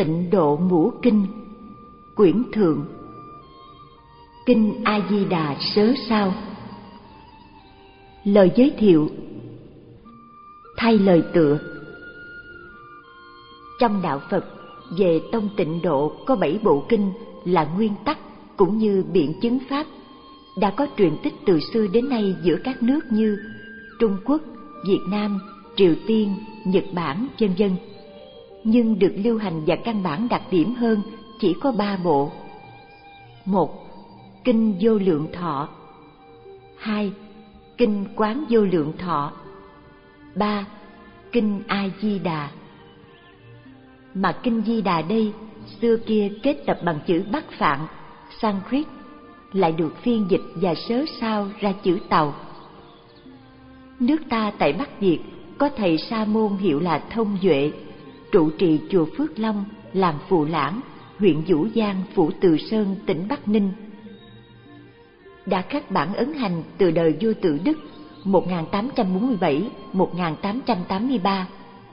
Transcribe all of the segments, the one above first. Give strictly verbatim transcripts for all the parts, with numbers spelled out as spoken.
Tịnh Độ Ngũ Kinh, Quyển Thượng. Kinh A Di Đà sớ sao. Lời giới thiệu. Thay lời tựa. Trong đạo Phật, về tông Tịnh Độ có bảy bộ kinh là nguyên tắc cũng như biện chứng pháp, đã có truyền tích từ xưa đến nay giữa các nước như Trung Quốc, Việt Nam, Triều Tiên, Nhật Bản, vân vân. Nhưng được lưu hành và căn bản đặc điểm hơn chỉ có ba bộ. Một, Kinh Vô Lượng Thọ. Hai, Kinh Quán Vô Lượng Thọ. Ba, Kinh A Di Đà. Mà Kinh Di Đà đây xưa kia kết tập bằng chữ Bắc Phạn, Sanskrit, lại được phiên dịch và sớ sao ra chữ Tàu. Nước ta tại Bắc Việt có thầy sa môn hiệu là Thông Duệ, trụ trì chùa Phước Long, làm Phù Lãng, huyện Vũ Giang, phủ Từ Sơn, tỉnh Bắc Ninh. Đã khắc bản ấn hành từ đời vua Tự Đức một nghìn tám trăm bốn mươi bảy đến một nghìn tám trăm tám mươi ba.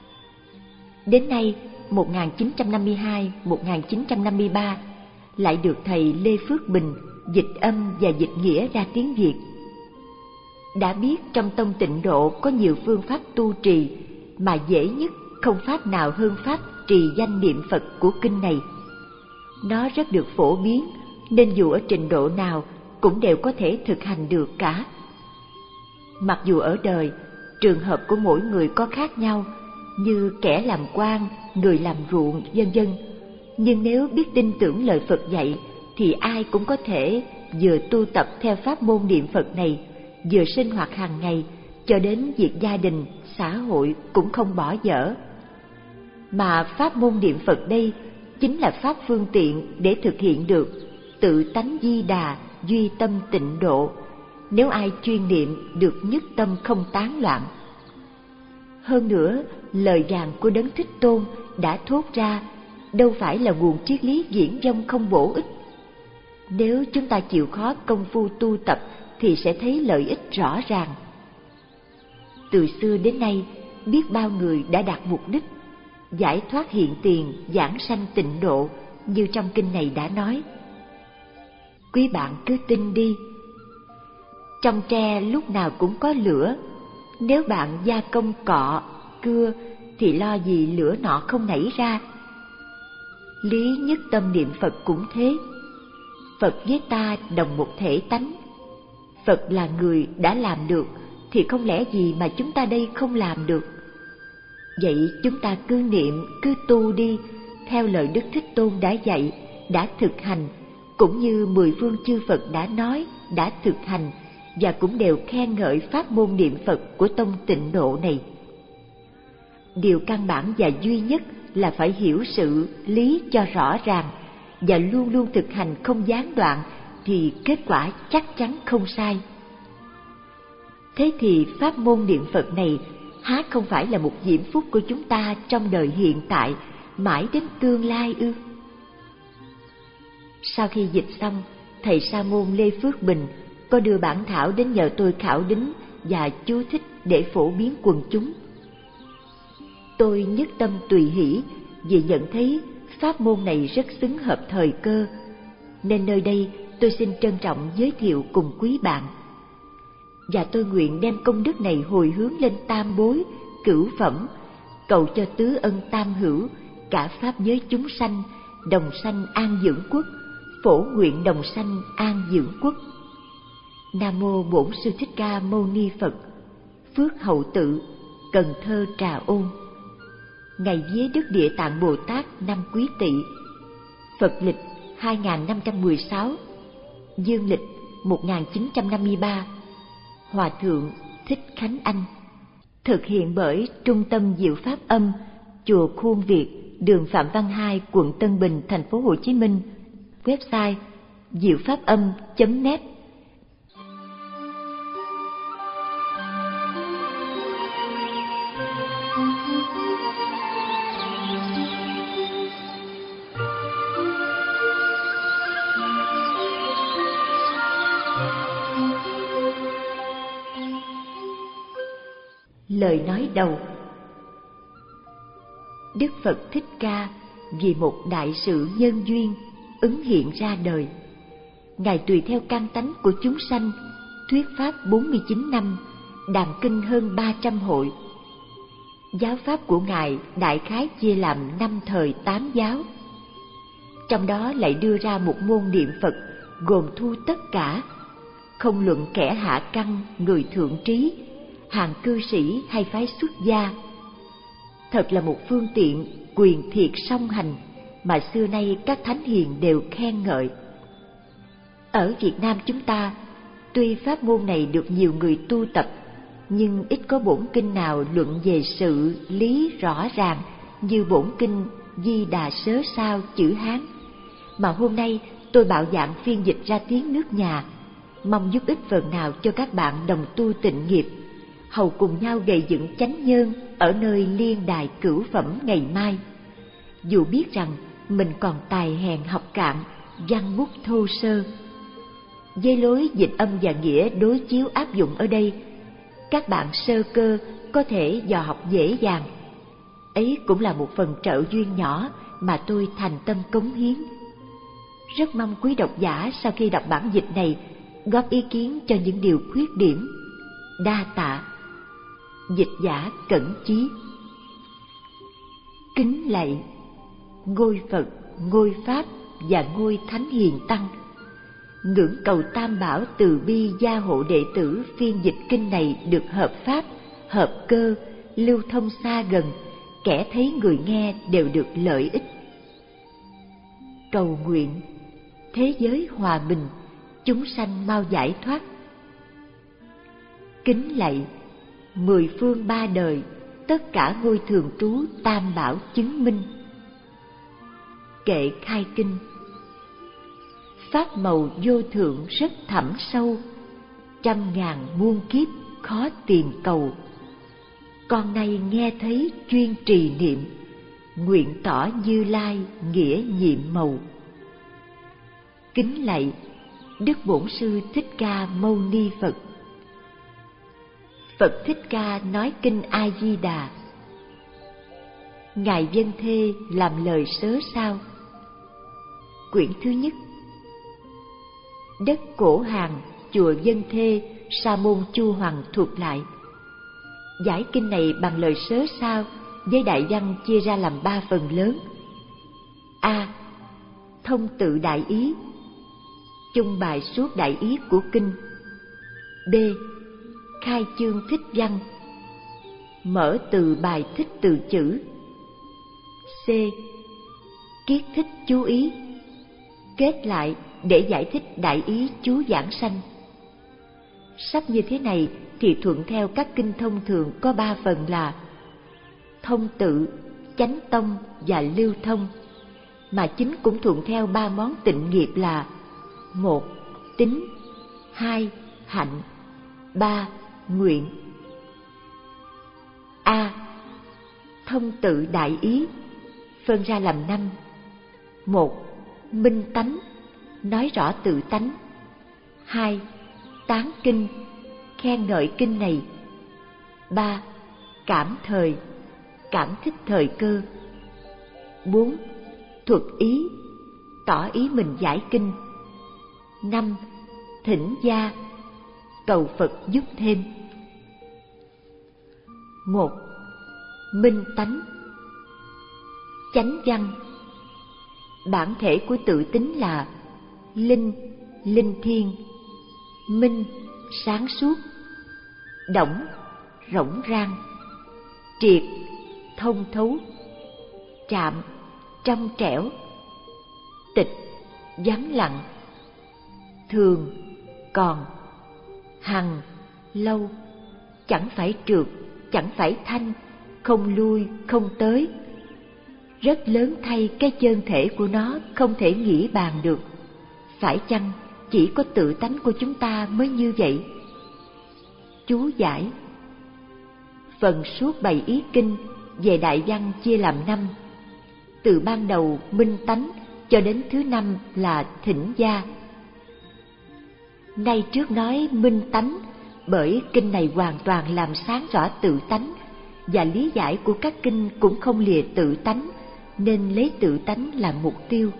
Đến nay một nghìn chín trăm năm mươi hai đến một nghìn chín trăm năm mươi ba lại được thầy Lê Phước Bình dịch âm và dịch nghĩa ra tiếng Việt. Đã biết trong tông Tịnh Độ có nhiều phương pháp tu trì, mà dễ nhất không pháp nào hơn pháp trì danh niệm Phật của kinh này. Nó rất được phổ biến, nên dù ở trình độ nào cũng đều có thể thực hành được cả. Mặc dù ở đời, trường hợp của mỗi người có khác nhau, như kẻ làm quan, người làm ruộng, vân vân. Nhưng nếu biết tin tưởng lời Phật dạy, thì ai cũng có thể vừa tu tập theo pháp môn niệm Phật này, vừa sinh hoạt hàng ngày, cho đến việc gia đình, xã hội cũng không bỏ dở. Mà pháp môn niệm Phật đây chính là pháp phương tiện để thực hiện được tự tánh Di Đà, duy tâm tịnh độ, nếu ai chuyên niệm được nhất tâm không tán loạn. Hơn nữa, lời giảng của Đấng Thích Tôn đã thốt ra đâu phải là nguồn triết lý viển vông không bổ ích. Nếu chúng ta chịu khó công phu tu tập thì sẽ thấy lợi ích rõ ràng. Từ xưa đến nay, biết bao người đã đạt mục đích giải thoát hiện tiền, giảng sanh tịnh độ, như trong kinh này đã nói. Quý bạn cứ tin đi. Trong tre lúc nào cũng có lửa, nếu bạn gia công cọ, cưa thì lo gì lửa nọ không nảy ra. Lý nhất tâm niệm Phật cũng thế. Phật với ta đồng một thể tánh. Phật là người đã làm được, thì không lẽ gì mà chúng ta đây không làm được. Vậy chúng ta cứ niệm, cứ tu đi, theo lời Đức Thích Tôn đã dạy, đã thực hành, cũng như mười phương chư Phật đã nói, đã thực hành, và cũng đều khen ngợi pháp môn niệm Phật của tông Tịnh Độ này. Điều căn bản và duy nhất là phải hiểu sự lý cho rõ ràng, và luôn luôn thực hành không gián đoạn, thì kết quả chắc chắn không sai. Thế thì pháp môn niệm Phật này há không phải là một diễm phúc của chúng ta trong đời hiện tại, mãi đến tương lai ư? Sau khi dịch xong, thầy sa môn Lê Phước Bình có đưa bản thảo đến nhờ tôi khảo đính và chú thích để phổ biến quần chúng. Tôi nhất tâm tùy hỷ vì nhận thấy pháp môn này rất xứng hợp thời cơ, nên nơi đây tôi xin trân trọng giới thiệu cùng quý bạn. Và tôi nguyện đem công đức này hồi hướng lên tam bối, cửu phẩm, cầu cho tứ ân tam hữu, cả pháp giới chúng sanh, đồng sanh an dưỡng quốc, phổ nguyện đồng sanh an dưỡng quốc. Nam mô Bổn Sư Thích Ca Mâu Ni Phật. Phước Hậu Tự, Cần Thơ, Trà Ôn. Ngày vía Đức Địa Tạng Bồ Tát năm Quý Tỵ, Phật lịch hai nghìn năm trăm mười sáu, Dương lịch một nghìn chín trăm năm mươi ba. Hòa thượng Thích Khánh Anh. Thực hiện bởi Trung tâm Diệu Pháp Âm, chùa Khuôn Việt, đường Phạm Văn Hai, quận Tân Bình, thành phố Hồ Chí Minh. Website diệu pháp âm chấm net. Lời nói đầu. Đức Phật Thích Ca vì một đại sự nhân duyên ứng hiện ra đời. Ngài tùy theo căn tánh của chúng sanh, thuyết pháp bốn mươi chín năm, đàm kinh hơn ba trăm hội. Giáo pháp của Ngài đại khái chia làm năm thời tám giáo. Trong đó lại đưa ra một môn niệm Phật gồm thu tất cả, không luận kẻ hạ căn, người thượng trí, hàng cư sĩ hay phái xuất gia. Thật là một phương tiện quyền thiệt song hành mà xưa nay các thánh hiền đều khen ngợi. Ở Việt Nam chúng ta, tuy pháp môn này được nhiều người tu tập, nhưng ít có bổn kinh nào luận về sự lý rõ ràng như bổn kinh Di Đà Sớ Sao chữ Hán, mà hôm nay tôi bạo dạn phiên dịch ra tiếng nước nhà, mong giúp ích phần nào cho các bạn đồng tu tịnh nghiệp, hầu cùng nhau gây dựng chánh nhân ở nơi liên đài cửu phẩm ngày mai. Dù biết rằng mình còn tài hèn học cạn, văn bút thô sơ. Với lối dịch âm và nghĩa đối chiếu áp dụng ở đây, các bạn sơ cơ có thể dò học dễ dàng. Ấy cũng là một phần trợ duyên nhỏ mà tôi thành tâm cống hiến. Rất mong quý độc giả sau khi đọc bản dịch này góp ý kiến cho những điều khuyết điểm. Đa tạ. Dịch giả Cẩn Chí. Kính lạy ngôi Phật, ngôi Pháp và ngôi Thánh Hiền Tăng, ngưỡng cầu Tam Bảo từ bi gia hộ đệ tử phiên dịch kinh này được hợp pháp, hợp cơ, lưu thông xa gần, kẻ thấy người nghe đều được lợi ích. Cầu nguyện thế giới hòa bình, chúng sanh mau giải thoát. Kính lạy mười phương ba đời, tất cả ngôi thường trú Tam Bảo chứng minh. Kệ khai kinh. Pháp màu vô thượng rất thẳm sâu, trăm ngàn muôn kiếp khó tìm cầu. Con nay nghe thấy chuyên trì niệm, nguyện tỏ Như Lai nghĩa nhiệm màu. Kính lạy Đức Bổn Sư Thích Ca Mâu Ni Phật. Phật Thích Ca nói kinh A Di Đà. Ngài Vân Thê làm lời sớ sao. Quyển thứ nhất. Đất Cổ Hàng, chùa Vân Thê, Sa môn Chu Hoàng thuộc lại. Giải kinh này bằng lời sớ sao với đại văn chia ra làm ba phần lớn. A. Thông tự đại ý, chung bài suốt đại ý của kinh. B. Khai chương thích văn, mở từ bài thích từ chữ. C. Kiết thích chú ý, kết lại để giải thích đại ý chú giảng sanh. Sách như thế này thì thuận theo các kinh thông thường có ba phần là thông tự, chánh tông và lưu thông, mà chính cũng thuận theo ba món tịnh nghiệp là một. Tín, hai. Hạnh, ba. Nguyện. A. Thông tự đại ý phân ra làm năm. Một. Minh tánh, nói rõ tự tánh. Hai. Tán kinh, khen ngợi kinh này. Ba. Cảm thời, cảm thích thời cơ. Bốn. Thuật ý, tỏ ý mình giải kinh. Năm. Thỉnh gia, cầu Phật giúp thêm. Một. Minh tánh. Chánh văn. Bản thể của tự tính là linh, linh thiêng. Minh, sáng suốt. Động, rỗng rang. Triệt, thông thấu. Trạm, trong trẻo. Tịch, vắng lặng. Thường, còn. Hằng, lâu. Chẳng phải trượt, chẳng phải thanh, không lui, không tới. Rất lớn thay cái chân thể của nó không thể nghĩ bàn được. Phải chăng chỉ có tự tánh của chúng ta mới như vậy? Chú giải. Phần suốt bày ý kinh về đại văn chia làm năm. Từ ban đầu minh tánh cho đến thứ năm là thỉnh gia. Nay trước nói minh tánh bởi kinh này hoàn toàn làm sáng rõ tự tánh, và lý giải của các kinh cũng không lìa tự tánh, nên lấy tự tánh làm mục tiêu.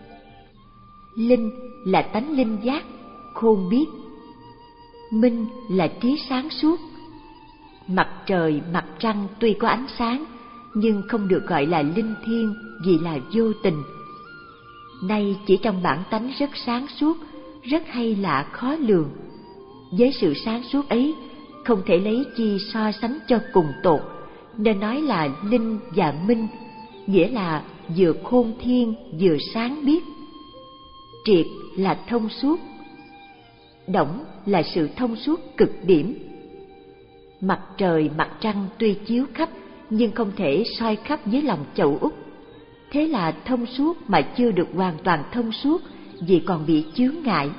Linh là tánh linh giác, khôn biết. Minh là trí sáng suốt. Mặt trời, mặt trăng tuy có ánh sáng, nhưng không được gọi là linh thiêng vì là vô tình. Nay chỉ trong bản tánh rất sáng suốt, rất hay lạ khó lường. Với sự sáng suốt ấy, không thể lấy chi so sánh cho cùng tột, nên nói là linh và minh, nghĩa là vừa khôn thiên vừa sáng biết. Triệt là thông suốt, đổng là sự thông suốt cực điểm. Mặt trời mặt trăng tuy chiếu khắp nhưng không thể soi khắp với lòng chậu út, thế là thông suốt mà chưa được hoàn toàn thông suốt vì còn bị chướng ngại.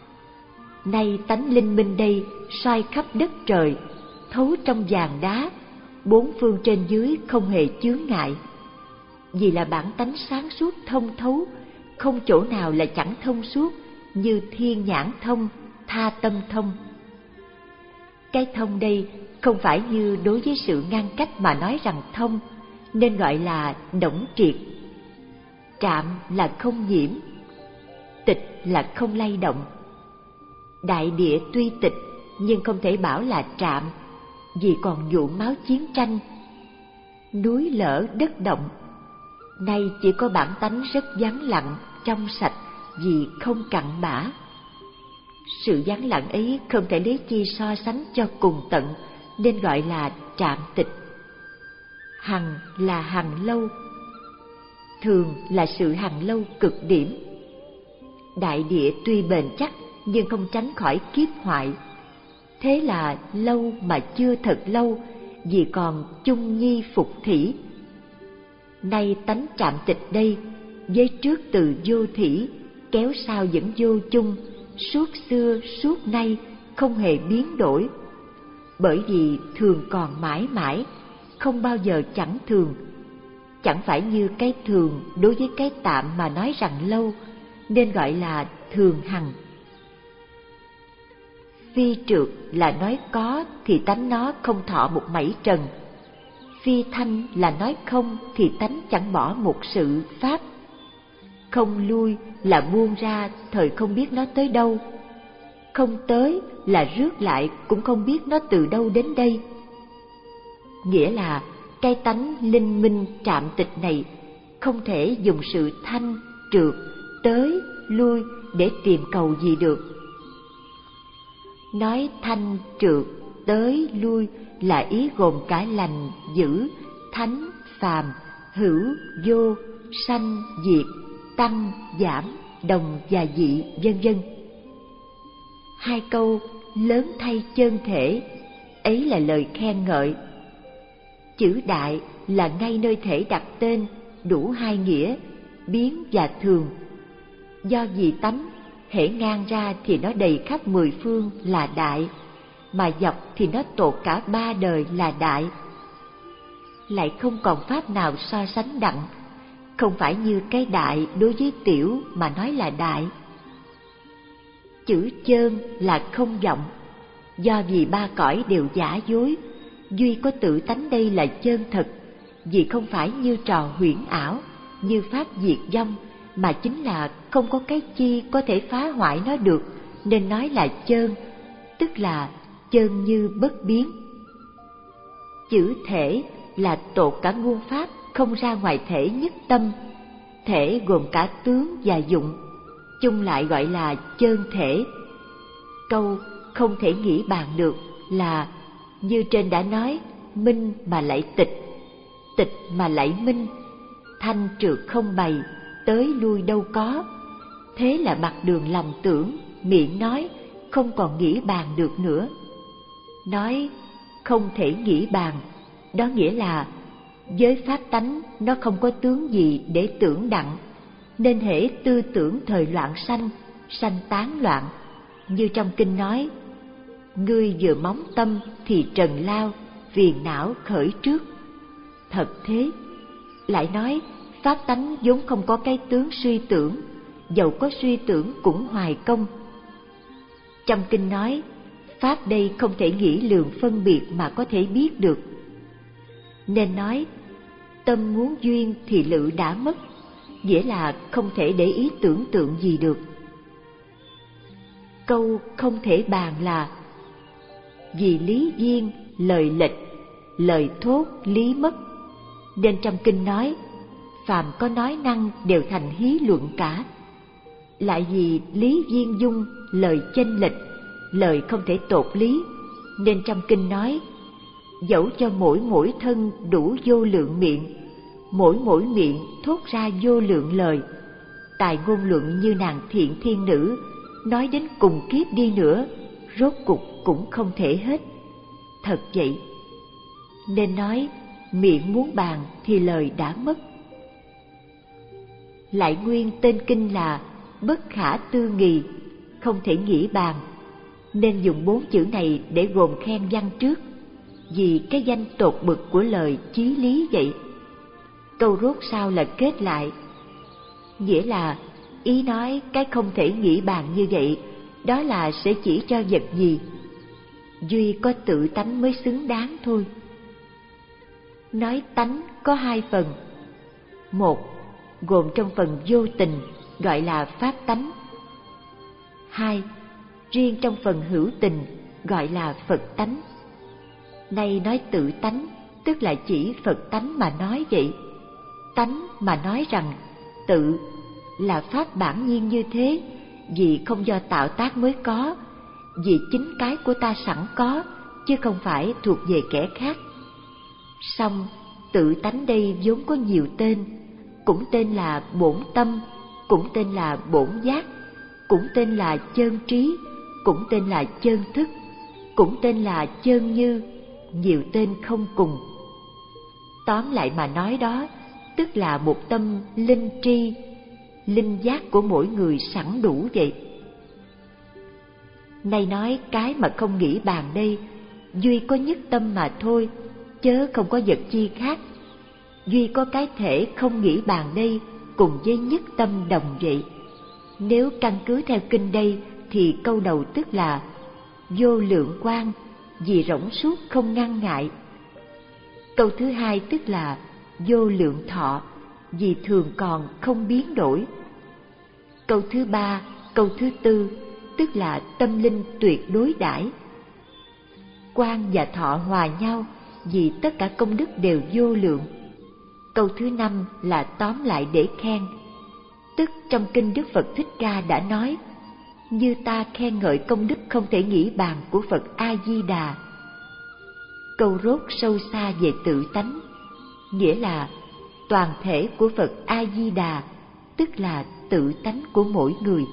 Nay tánh linh minh đây soi khắp đất trời, thấu trong vàng đá, bốn phương trên dưới không hề chướng ngại. Vì là bản tánh sáng suốt thông thấu, không chỗ nào là chẳng thông suốt, như thiên nhãn thông, tha tâm thông. Cái thông đây không phải như đối với sự ngăn cách mà nói rằng thông, nên gọi là đổng triệt. Trạm là không nhiễm, tịch là không lay động. Đại địa tuy tịch nhưng không thể bảo là trạm, vì còn nhuộm máu chiến tranh. Núi lở đất động, nay chỉ có bản tánh rất vắng lặng, trong sạch vì không cặn bã. Sự vắng lặng ấy không thể lấy chi so sánh cho cùng tận, nên gọi là trạm tịch. Hằng là hằng lâu, thường là sự hằng lâu cực điểm. Đại địa tuy bền chắc nhưng không tránh khỏi kiếp hoại, thế là lâu mà chưa thật lâu, vì còn chung nhi phục thủy. Nay tánh trạm tịch đây, với trước từ vô thủy, kéo sau vẫn vô chung, suốt xưa suốt nay không hề biến đổi. Bởi vì thường còn mãi mãi, không bao giờ chẳng thường. Chẳng phải như cái thường đối với cái tạm mà nói rằng lâu, nên gọi là thường hằng. Phi trượt là nói có thì tánh nó không thọ một mảy trần. Phi thanh là nói không thì tánh chẳng bỏ một sự pháp. Không lui là buông ra thời không biết nó tới đâu. Không tới là rước lại cũng không biết nó từ đâu đến đây. Nghĩa là cái tánh linh minh trạm tịch này không thể dùng sự thanh, trượt, tới, lui để tìm cầu gì được. Nói thanh, trượt, tới, lui là ý gồm cả lành, dữ, thánh, phàm, hữu, vô, sanh, diệt, tăng, giảm, đồng và dị, vân vân. Hai câu lớn thay chân thể ấy là lời khen ngợi. Chữ đại là ngay nơi thể đặt tên, đủ hai nghĩa, biến và thường. Do vì tánh, hễ ngang ra thì nó đầy khắp mười phương là đại, mà dọc thì nó tột cả ba đời là đại. Lại không còn pháp nào so sánh đặng, không phải như cái đại đối với tiểu mà nói là đại. Chữ chơn là không vọng, do vì ba cõi đều giả dối, duy có tự tánh đây là chân thật, vì không phải như trò huyễn ảo, như pháp diệt vong, mà chính là không có cái chi có thể phá hoại nó được, nên nói là chơn, tức là chơn như bất biến. Chữ thể là tột cả nguồn pháp, không ra ngoài thể nhất tâm, thể gồm cả tướng và dụng, chung lại gọi là chơn thể. Câu không thể nghĩ bàn được là như trên đã nói, minh mà lại tịch, tịch mà lại minh, thanh trượt không bày, tới lui đâu có. Thế là mặt đường lòng tưởng, miệng nói, không còn nghĩ bàn được nữa. Nói không thể nghĩ bàn, đó nghĩa là với pháp tánh nó không có tướng gì để tưởng đặng, nên hễ tư tưởng thời loạn sanh, sanh tán loạn. Như trong kinh nói, ngươi vừa móng tâm thì trần lao, phiền não khởi trước. Thật thế. Lại nói, pháp tánh vốn không có cái tướng suy tưởng, dầu có suy tưởng cũng hoài công. Trong kinh nói, pháp đây không thể nghĩ lường phân biệt mà có thể biết được. Nên nói, tâm muốn duyên thì lự đã mất, nghĩa là không thể để ý tưởng tượng gì được. Câu không thể bàn là vì lý duyên lời lệch, lời thốt lý mất, nên trong kinh nói phàm có nói năng đều thành hí luận cả. Lại vì lý duyên dung lời chênh lệch, lời không thể tột lý, nên trong kinh nói dẫu cho mỗi mỗi thân đủ vô lượng miệng, mỗi mỗi miệng thốt ra vô lượng lời, tài ngôn luận như nàng thiện thiên nữ, nói đến cùng kiếp đi nữa, rốt cục cũng không thể hết. Thật vậy, nên nói miệng muốn bàn thì lời đã mất. Lại nguyên tên kinh là bất khả tư nghì, không thể nghĩ bàn, nên dùng bốn chữ này để gồm khen văn trước, vì cái danh tột bực của lời chí lý vậy. Câu rốt sau là kết lại, nghĩa là ý nói cái không thể nghĩ bàn như vậy, đó là sẽ chỉ cho vật gì? Duy có tự tánh mới xứng đáng thôi. Nói tánh có hai phần. Một, gồm trong phần vô tình, gọi là pháp tánh. Hai, riêng trong phần hữu tình, gọi là Phật tánh. Nay nói tự tánh, tức là chỉ Phật tánh mà nói vậy. Tánh mà nói rằng tự là pháp bản nhiên như thế, vì không do tạo tác mới có, vì chính cái của ta sẵn có, chứ không phải thuộc về kẻ khác. Song tự tánh đây vốn có nhiều tên, cũng tên là bổn tâm, cũng tên là bổn giác, cũng tên là chân trí, cũng tên là chân thức, cũng tên là chân như, nhiều tên không cùng. Tóm lại mà nói đó, tức là một tâm linh tri, linh giác của mỗi người sẵn đủ vậy. Nay nói cái mà không nghĩ bàn đây, duy có nhất tâm mà thôi, chớ không có vật chi khác. Duy có cái thể không nghĩ bàn đây cùng với nhất tâm đồng vậy. Nếu căn cứ theo kinh đây thì câu đầu tức là vô lượng quang, vì rỗng suốt không ngăn ngại. Câu thứ hai tức là vô lượng thọ, vì thường còn không biến đổi. Câu thứ ba, câu thứ tư tức là tâm linh tuyệt đối đãi. Quang và thọ hòa nhau, vì tất cả công đức đều vô lượng. Câu thứ năm là tóm lại để khen, tức trong kinh Đức Phật Thích Ca đã nói: như ta khen ngợi công đức không thể nghĩ bàn của Phật A Di Đà. Câu rốt sâu xa về tự tánh, nghĩa là toàn thể của Phật A Di Đà, tức là tự tánh của mỗi người.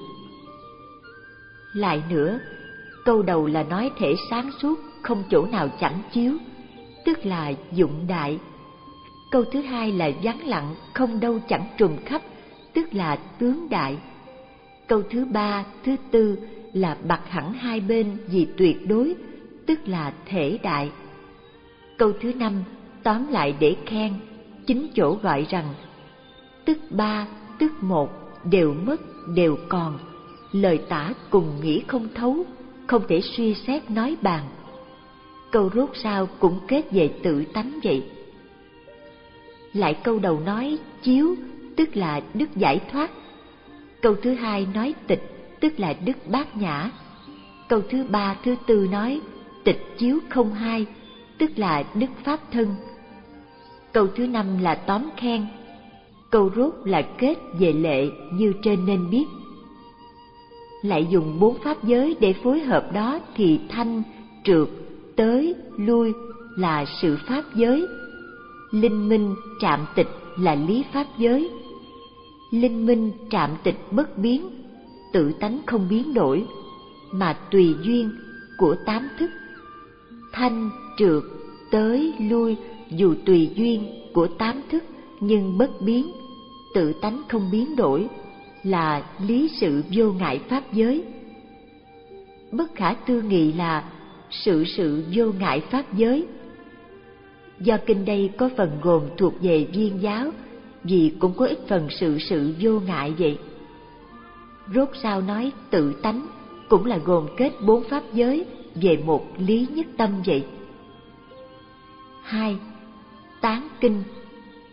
Lại nữa, câu đầu là nói thể sáng suốt không chỗ nào chẳng chiếu, tức là dụng đại. Câu thứ hai là vắng lặng không đâu chẳng trùng khắp, tức là tướng đại. Câu thứ ba, thứ tư là bặt hẳn hai bên vì tuyệt đối, tức là thể đại. Câu thứ năm tóm lại để khen, chính chỗ gọi rằng tức ba, tức một, đều mất, đều còn, lời tả cùng nghĩ không thấu, không thể suy xét nói bàn. Câu rốt sau cũng kết về tự tánh vậy. Lại câu đầu nói chiếu, tức là đức giải thoát. Câu thứ hai nói tịch, tức là đức bát nhã. Câu thứ ba, thứ tư nói tịch chiếu không hai, tức là đức pháp thân. Câu thứ năm là tóm khen. Câu rốt là kết về lệ như trên nên biết. Lại dùng bốn pháp giới để phối hợp đó thì thanh, trượt, tới, lui là sự pháp giới. Linh minh, trạm tịch là lý pháp giới. Linh minh, trạm tịch bất biến, tự tánh không biến đổi, mà tùy duyên của tám thức. Thanh, trượt, tới, lui dù tùy duyên của tám thức nhưng bất biến, tự tánh không biến đổi, là lý sự vô ngại pháp giới. Bất khả tư nghị là sự sự vô ngại pháp giới. Do kinh đây có phần gồm thuộc về viên giáo, vì cũng có ít phần sự sự vô ngại vậy. Rốt sau nói tự tánh cũng là gồm kết bốn pháp giới về một lý nhất tâm vậy. Hai, tán kinh.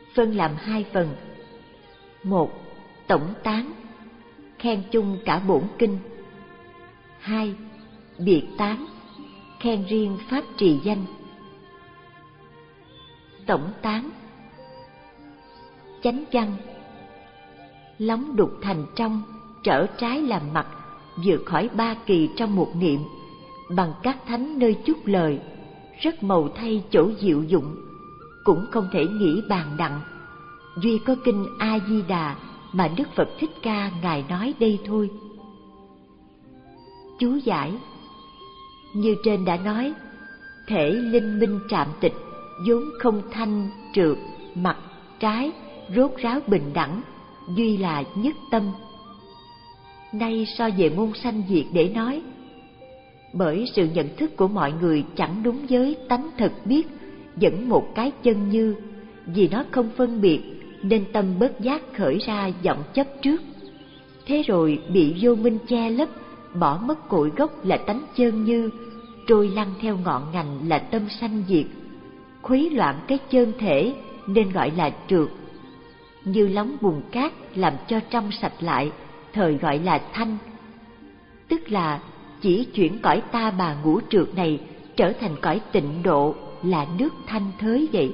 phân làm hai phần. Một, tổng tán, khen chung cả bổn kinh. Hai, biệt tán, khen riêng pháp trì danh. Tổng tán. Chánh văn: lóng đục thành trong, trở trái làm mặt, vượt khỏi ba kỳ trong một niệm, bằng các thánh nơi chúc lời, rất màu thay chỗ diệu dụng, cũng không thể nghĩ bàn đặng. Duy có kinh A Di Đà mà Đức Phật Thích Ca ngài nói đây thôi. Chú giải: như trên đã nói, thể linh minh trạm tịch vốn không thanh trượt, mặt trái, rốt ráo bình đẳng, duy là nhất tâm. Nay so về môn sanh diệt để nói, bởi sự nhận thức của mọi người chẳng đúng với tánh thật biết dẫn một cái chân như, vì nó không phân biệt nên tâm bất giác khởi ra vọng chấp trước, thế rồi bị vô minh che lấp, bỏ mất cội gốc là tánh chân như, trôi lăn theo ngọn ngành là tâm sanh diệt, khuấy loạn cái chân thể nên gọi là trượt. Như lóng bùn cát làm cho trong sạch lại, thời gọi là thanh, tức là chỉ chuyển cõi ta bà ngũ trượt này trở thành cõi tịnh độ, là nước thanh thới vậy.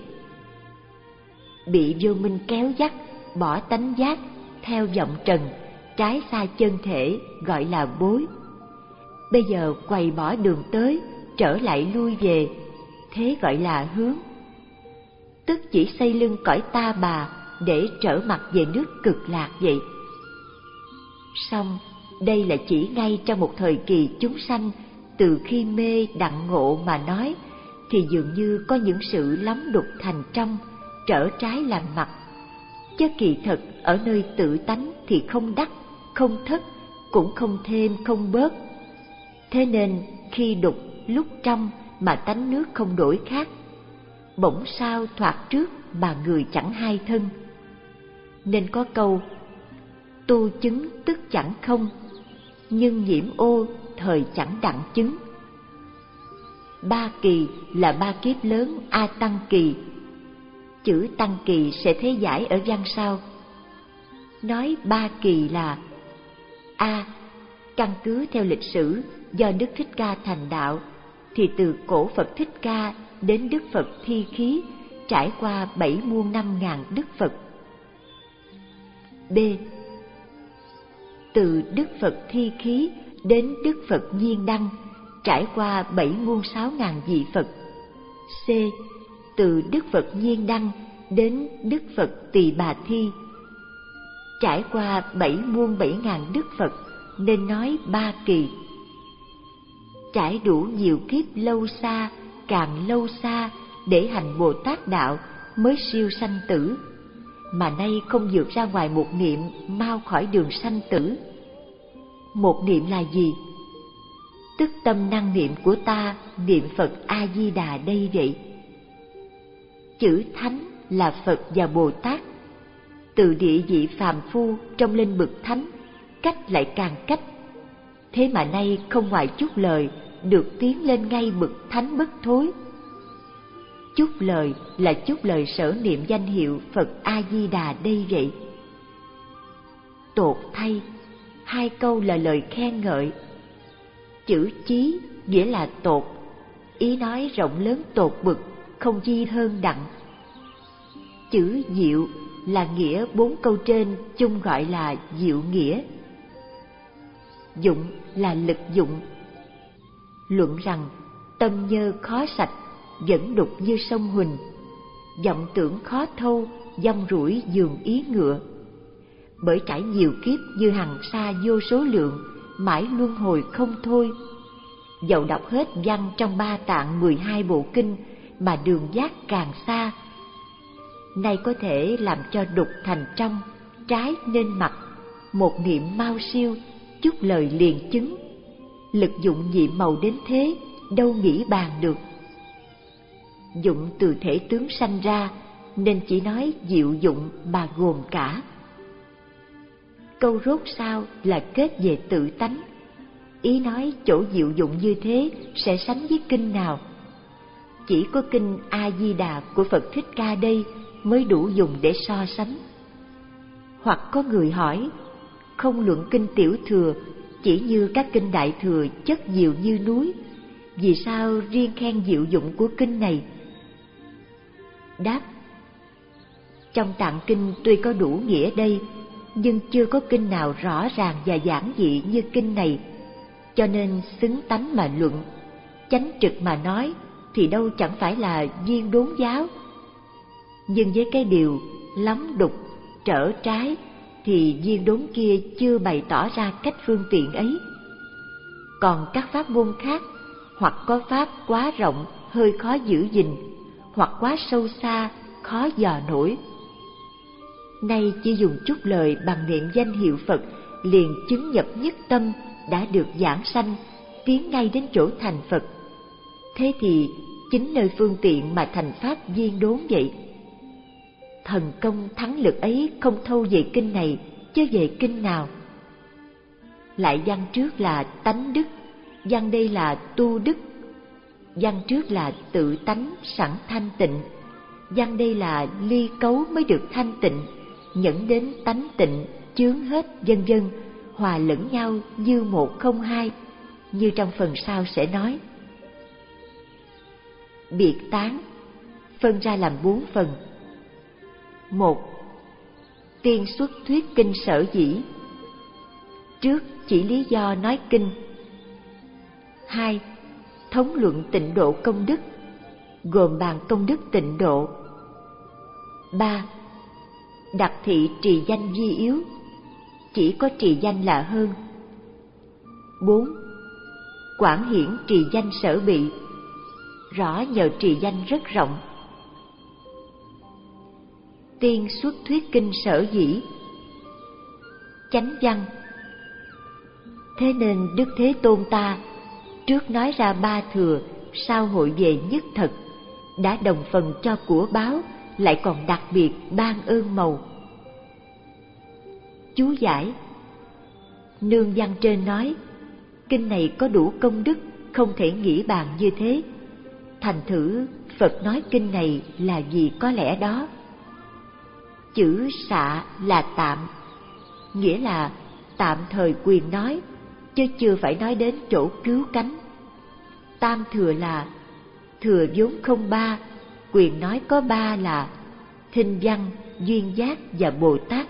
Bị vô minh kéo dắt, bỏ tánh giác, theo vọng trần, trái xa chân thể, gọi là bối. Bây giờ quay bỏ đường tới, trở lại lui về, thế gọi là hướng. Tức chỉ xây lưng cõi ta bà để trở mặt về nước cực lạc vậy. Song đây là chỉ ngay trong một thời kỳ chúng sanh từ khi mê đặng ngộ mà nói, thì dường như có những sự lắm đục thành trong, trở trái làm mặt. Chứ kỳ thật ở nơi tự tánh thì không đắc, không thất, cũng không thêm không bớt. Thế nên khi đục lúc trong mà tánh nước không đổi khác, bỗng sao thoạt trước mà người chẳng hai thân. Nên có câu tu chứng tức chẳng không, nhưng nhiễm ô thời chẳng đặng chứng. Ba kỳ là ba kiếp lớn A Tăng kỳ. Chữ Tăng kỳ sẽ thế giải ở văn sau. Nói ba kỳ là: A. Căn cứ theo lịch sử do Đức Thích Ca thành đạo, thì từ cổ Phật Thích Ca đến Đức Phật Thi Khí trải qua bảy muôn năm ngàn Đức Phật. B. Từ Đức Phật Thi Khí đến Đức Phật Nhiên Đăng trải qua bảy muôn sáu ngàn vị Phật. C. Từ Đức Phật Nhiên Đăng đến Đức Phật Tỳ Bà Thi trải qua bảy muôn bảy ngàn Đức Phật, nên nói ba kỳ. Trải đủ nhiều kiếp lâu xa, càng lâu xa để hành Bồ Tát đạo mới siêu sanh tử, mà nay không vượt ra ngoài một niệm mau khỏi đường sanh tử. Một niệm là gì? Tức tâm năng niệm của ta niệm Phật A Di Đà đây vậy. Chữ thánh là Phật và Bồ Tát. Từ địa vị phàm phu trong lên bậc thánh, cách lại càng cách. Thế mà nay không ngoài chút lời được tiến lên ngay bậc thánh bất thối. Chút lời là chút lời sở niệm danh hiệu Phật A Di Đà đây vậy. Tột thay, hai câu là lời khen ngợi. Chữ chí nghĩa là tột, ý nói rộng lớn tột bực, không chi hơn đặng. Chữ diệu là nghĩa bốn câu trên chung gọi là diệu nghĩa. Dụng là lực dụng. Luận rằng tâm nhơ khó sạch, vẫn đục như sông Huỳnh, vọng tưởng khó thâu, dông rủi dường ý ngựa. Bởi trải nhiều kiếp như hằng sa vô số lượng, mãi luân hồi không thôi. Dẫu đọc hết văn trong ba tạng mười hai bộ kinh mà đường giác càng xa. Nay có thể làm cho đục thành trong, trái nên mặt, một niệm mau siêu, chút lời liền chứng. Lực dụng nhiệm màu đến thế, đâu nghĩ bàn được. Dụng từ thể tướng sanh ra, nên chỉ nói diệu dụng mà gồm cả. Câu rốt sau là kết về tự tánh. Ý nói chỗ diệu dụng như thế sẽ sánh với kinh nào? Chỉ có kinh A Di Đà của Phật Thích Ca đây mới đủ dùng để so sánh. Hoặc có người hỏi, không luận kinh Tiểu Thừa chỉ như các kinh Đại Thừa chất diệu như núi, vì sao riêng khen diệu dụng của kinh này? Đáp: trong tạng kinh tuy có đủ nghĩa đây, nhưng chưa có kinh nào rõ ràng và giản dị như kinh này, cho nên xứng tánh mà luận. Chánh trực mà nói thì đâu chẳng phải là viên đốn giáo, nhưng với cái điều lắm đục trở trái thì viên đốn kia chưa bày tỏ ra cách phương tiện ấy. Còn các pháp môn khác, hoặc có pháp quá rộng hơi khó giữ gìn, hoặc quá sâu xa khó dò nổi. Nay chỉ dùng chút lời bằng niệm danh hiệu Phật liền chứng nhập nhất tâm, đã được giảng sanh, tiến ngay đến chỗ thành Phật. Thế thì chính nơi phương tiện mà thành pháp viên đốn vậy. Thần công thắng lực ấy không thâu về kinh này, chứ về kinh nào. Lại văn trước là tánh đức, văn đây là tu đức. Văn trước là tự tánh sẵn thanh tịnh, văn đây là ly cấu mới được thanh tịnh, nhẫn đến tánh tịnh chướng hết, vân vân, hòa lẫn nhau như một không hai, như trong phần sau sẽ nói. Biệt tán phân ra làm bốn phần. Một, tiên xuất thuyết kinh sở dĩ. Trước chỉ lý do nói kinh. Hai, thống luận tịnh độ công đức, gồm bàn công đức tịnh độ. Ba, đặc thị trì danh duy yếu, chỉ có trì danh là hơn. Bốn, quảng hiển trì danh sở bị, rõ nhờ trì danh rất rộng. Tiên xuất thuyết kinh sở dĩ. Chánh văn. Thế nên Đức Thế Tôn ta trước nói ra ba thừa, sau hội về nhất thật, đã đồng phần cho của báo, lại còn đặc biệt ban ơn màu. Chú giải. Nương văn trên nói, kinh này có đủ công đức, không thể nghĩ bàn như thế. Thành thử Phật nói kinh này là vì có lẽ đó. Chữ xạ là tạm, nghĩa là tạm thời quyền nói, chứ chưa phải nói đến chỗ cứu cánh. Tam thừa là thừa vốn không ba, quyền nói có ba là thinh văn, duyên giác và Bồ Tát.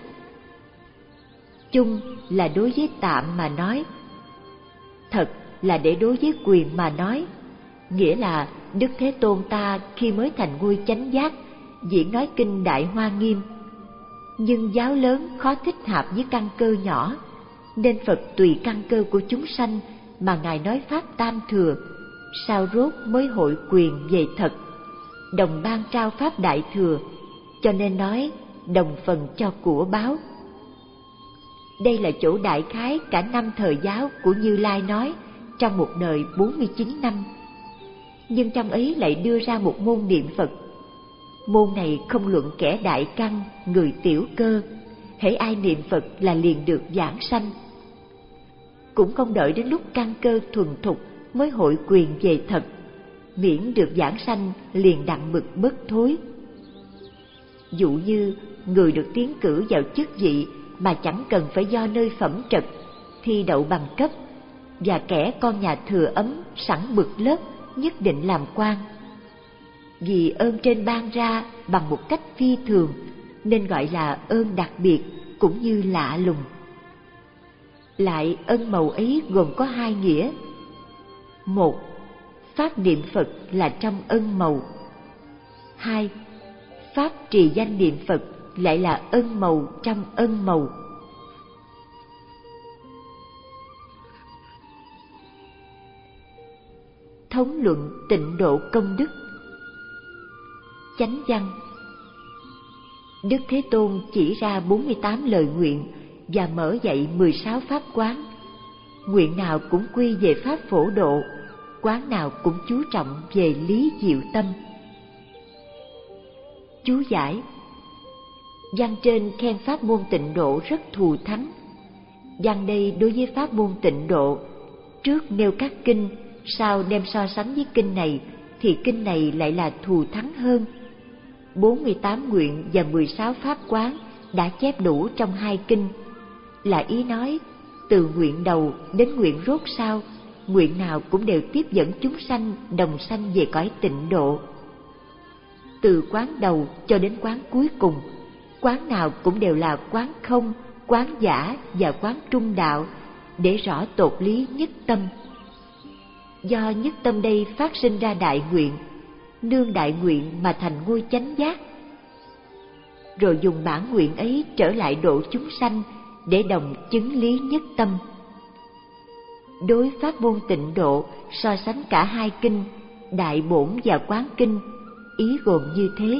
Chung là đối với tạm mà nói, thật là để đối với quyền mà nói, nghĩa là Đức Thế Tôn ta khi mới thành ngôi chánh giác diễn nói kinh Đại Hoa Nghiêm, nhưng giáo lớn khó thích hợp với căn cơ nhỏ, nên Phật tùy căn cơ của chúng sanh mà Ngài nói pháp tam thừa, sau rốt mới hội quyền về thật, đồng ban trao pháp đại thừa, cho nên nói đồng phần cho của báo. Đây là chỗ đại khái cả năm thời giáo của Như Lai nói trong một đời bốn mươi chín năm, nhưng trong ấy lại đưa ra một môn niệm Phật. Môn này không luận kẻ đại căn, người tiểu cơ, hễ ai niệm Phật là liền được giảng sanh. Cũng không đợi đến lúc căn cơ thuần thục mới hội quyền về thật, miễn được giảng sanh liền đặng bực bất thối. Dụ như người được tiến cử vào chức vị mà chẳng cần phải do nơi phẩm trật, thi đậu bằng cấp, và kẻ con nhà thừa ấm sẵn bực lớp nhất định làm quan. Vì ơn trên ban ra bằng một cách phi thường, nên gọi là ơn đặc biệt cũng như lạ lùng. Lại ân màu ấy gồm có hai nghĩa. Một, pháp niệm Phật là trong ân màu. Hai, pháp trì danh niệm Phật lại là ân màu trong ân màu. Thống luận tịnh độ công đức. Chánh văn. Đức Thế Tôn chỉ ra bốn mươi tám lời nguyện và mở dạy mười sáu pháp quán. Nguyện nào cũng quy về pháp phổ độ, quán nào cũng chú trọng về lý diệu tâm. Chú giải. Văn trên khen pháp môn tịnh độ rất thù thắng. Văn đây đối với pháp môn tịnh độ, trước nêu các kinh, sau đem so sánh với kinh này, thì kinh này lại là thù thắng hơn. bốn mươi tám nguyện và mười sáu pháp quán đã chép đủ trong hai kinh, là ý nói từ nguyện đầu đến nguyện rốt sau, nguyện nào cũng đều tiếp dẫn chúng sanh đồng sanh về cõi tịnh độ. Từ quán đầu cho đến quán cuối cùng, quán nào cũng đều là quán không, quán giả và quán trung đạo, để rõ tột lý nhất tâm. Do nhất tâm đây phát sinh ra đại nguyện, nương đại nguyện mà thành ngôi chánh giác, rồi dùng bản nguyện ấy trở lại độ chúng sanh để đồng chứng lý nhất tâm. Đối pháp môn tịnh độ so sánh cả hai kinh Đại Bổn và Quán Kinh, ý gồm như thế: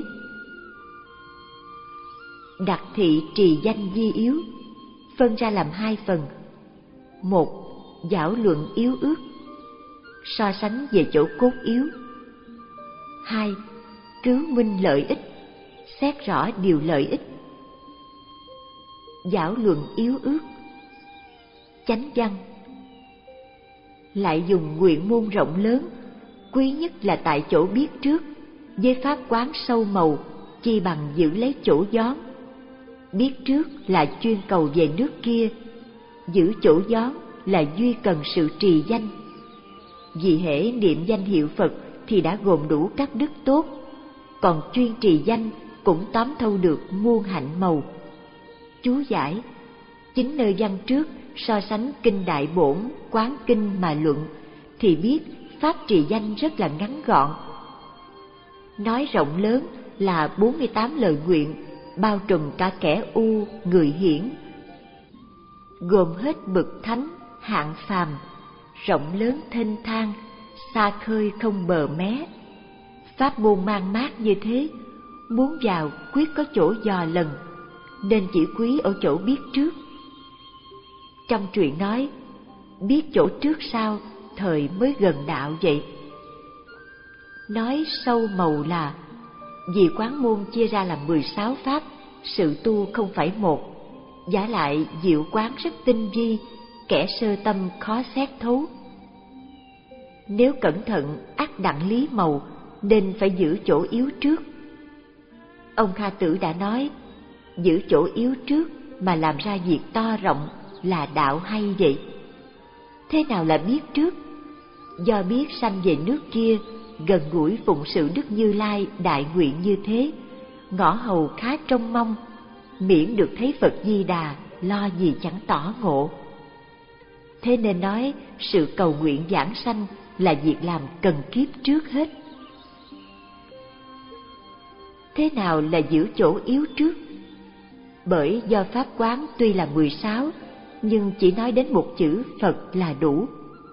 đặc thị trì danh di yếu, phân ra làm hai phần. Một, giảo luận yếu ước, so sánh về chỗ cốt yếu. Hai, cứu minh lợi ích, xét rõ điều lợi ích. Giảo luận yếu ước. Chánh văn lại dùng nguyện môn rộng lớn, quý nhất là tại chỗ biết trước, với pháp quán sâu màu, chi bằng giữ lấy chỗ gió. Biết trước là chuyên cầu về nước kia, giữ chỗ gió là duy cần sự trì danh. Vì hễ niệm danh hiệu Phật thì đã gồm đủ các đức tốt, còn chuyên trì danh cũng tóm thâu được muôn hạnh màu. Chú giải: chính nơi văn trước so sánh kinh Đại Bổn, Quán Kinh mà luận, thì biết pháp trì danh rất là ngắn gọn. Nói rộng lớn là bốn mươi tám lời nguyện, bao trùm cả kẻ u, người hiển, gồm hết bậc thánh, hạng phàm, rộng lớn thênh thang, xa khơi không bờ mé. Pháp môn mang mát như thế, muốn vào quyết có chỗ dò lần, nên chỉ quý ở chỗ biết trước. Trong truyện nói, biết chỗ trước sau, thời mới gần đạo vậy. Nói sâu màu là, vì quán môn chia ra làm mười sáu pháp, sự tu không phải một, vả lại diệu quán rất tinh vi, kẻ sơ tâm khó xét thấu. Nếu cẩn thận ắt đặng lý màu, nên phải giữ chỗ yếu trước. Ông Kha Tử đã nói, giữ chỗ yếu trước mà làm ra việc to rộng là đạo hay vậy. Thế nào là biết trước? Do biết sanh về nước kia, gần gũi phụng sự Đức Như Lai đại nguyện như thế, ngõ hầu khá trông mong, miễn được thấy Phật Di Đà, lo gì chẳng tỏ ngộ. Thế nên nói sự cầu nguyện giảng sanh là việc làm cần kiếp trước hết. Thế nào là giữ chỗ yếu trước? Bởi do pháp quán tuy là mười sáu, nhưng chỉ nói đến một chữ Phật là đủ.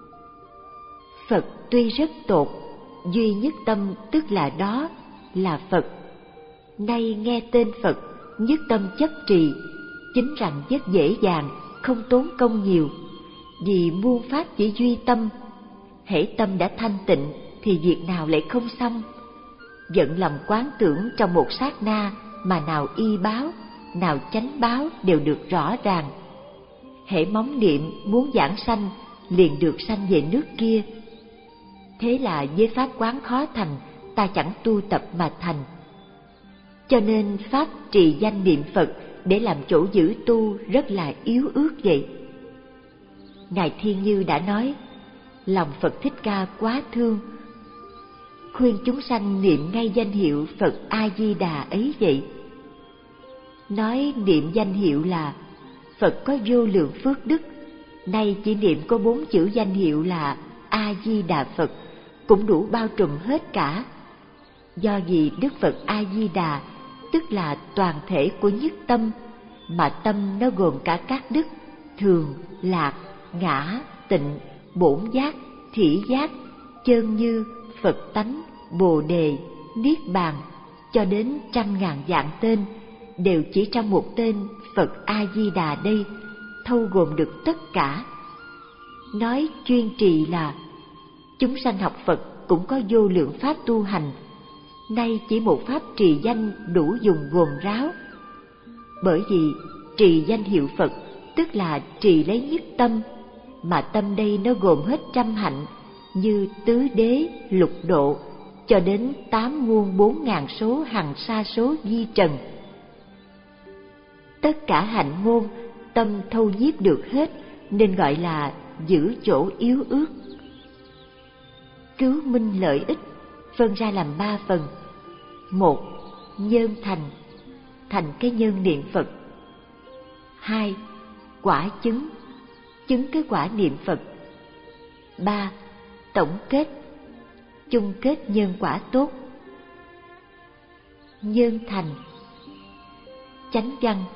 Phật tuy rất tột, duy nhất tâm tức là đó, là Phật. Nay nghe tên Phật, nhất tâm chấp trì, chính rằng rất dễ dàng, không tốn công nhiều. Vì muôn pháp chỉ duy tâm, hễ tâm đã thanh tịnh thì việc nào lại không xong. Vận lòng quán tưởng trong một sát na mà nào y báo, nào chánh báo đều được rõ ràng. Hễ móng niệm muốn giảng sanh, liền được sanh về nước kia. Thế là với pháp quán khó thành, ta chẳng tu tập mà thành. Cho nên pháp trì danh niệm Phật để làm chỗ giữ tu rất là yếu ước vậy. Ngài Thiên Như đã nói, lòng Phật Thích Ca quá thương, khuyên chúng sanh niệm ngay danh hiệu Phật A Di Đà ấy vậy. Nói niệm danh hiệu là Phật có vô lượng phước đức, nay chỉ niệm có bốn chữ danh hiệu là A Di Đà Phật cũng đủ bao trùm hết cả. Do vì Đức Phật A Di Đà tức là toàn thể của nhất tâm, mà tâm nó gồm cả các đức thường, lạc, ngã, tịnh, bổn giác, thị giác, chơn như, Phật tánh, Bồ đề, Niết bàn, cho đến trăm ngàn vạn tên, đều chỉ trong một tên Phật A Di Đà đây, thâu gồm được tất cả. Nói chuyên trì là chúng sanh học Phật cũng có vô lượng pháp tu hành, nay chỉ một pháp trì danh đủ dùng gồm ráo. Bởi vì trì danh hiệu Phật tức là trì lấy nhất tâm, mà tâm đây nó gồm hết trăm hạnh như tứ đế, lục độ, cho đến tám muôn bốn ngàn số hằng sa số vi trần. Tất cả hạnh môn, tâm thâu nhiếp được hết, nên gọi là giữ chỗ yếu ước. Cứu minh lợi ích phân ra làm ba phần. Một, nhân thành, thành cái nhân niệm Phật. Hai, quả chứng, chứng cái quả niệm Phật. Ba, tổng kết, chung kết nhân quả tốt. Nhân thành, chánh văn.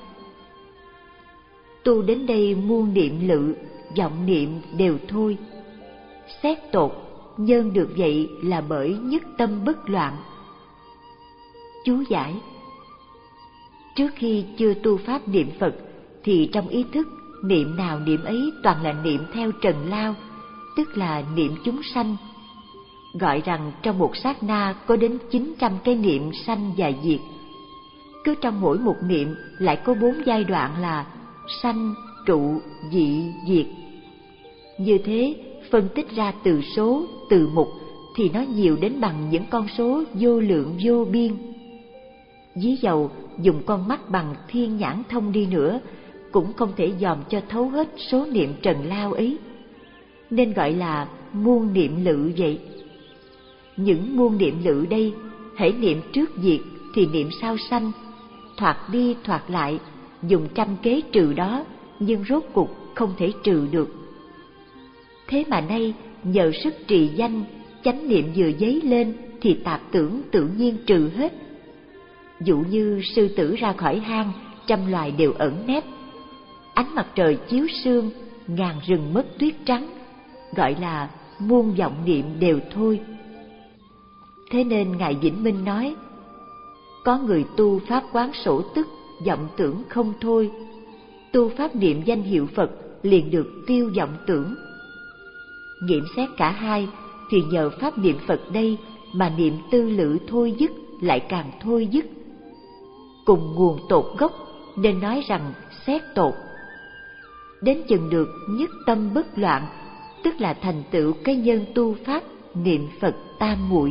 Tu đến đây muôn niệm lự, vọng niệm đều thôi. Xét tột, nhân được vậy là bởi nhất tâm bất loạn. Chú giải: trước khi chưa tu pháp niệm Phật thì trong ý thức niệm nào niệm ấy toàn là niệm theo trần lao, tức là niệm chúng sanh. Gọi rằng trong một sát na có đến chín trăm cái niệm sanh và diệt. Cứ trong mỗi một niệm lại có bốn giai đoạn là sanh, trụ, dị, diệt. Như thế phân tích ra từ số, từ mục thì nó nhiều đến bằng những con số vô lượng vô biên. Ví dầu dùng con mắt bằng thiên nhãn thông đi nữa cũng không thể dòm cho thấu hết số niệm trần lao ấy, nên gọi là muôn niệm lự vậy. Những muôn niệm lự đây, hễ niệm trước diệt thì niệm sau sanh, thoạt đi thoạt lại, dùng trăm kế trừ đó, nhưng rốt cục không thể trừ được. Thế mà nay nhờ sức trì danh, chánh niệm vừa dấy lên thì tạp tưởng tự nhiên trừ hết. Dụ như sư tử ra khỏi hang, trăm loài đều ẩn nép. Ánh mặt trời chiếu sương, ngàn rừng mất tuyết trắng, gọi là muôn vọng niệm đều thôi. Thế nên Ngài Vĩnh Minh nói, có người tu pháp quán sổ tức, vọng tưởng không thôi. Tu pháp niệm danh hiệu Phật liền được tiêu vọng tưởng. Nghiệm xét cả hai thì nhờ pháp niệm Phật đây mà niệm tư lự thôi dứt lại càng thôi dứt. Cùng nguồn tột gốc nên nói rằng xét tột. Đến chừng được nhất tâm bất loạn, tức là thành tựu cái nhân tu pháp niệm Phật tam muội.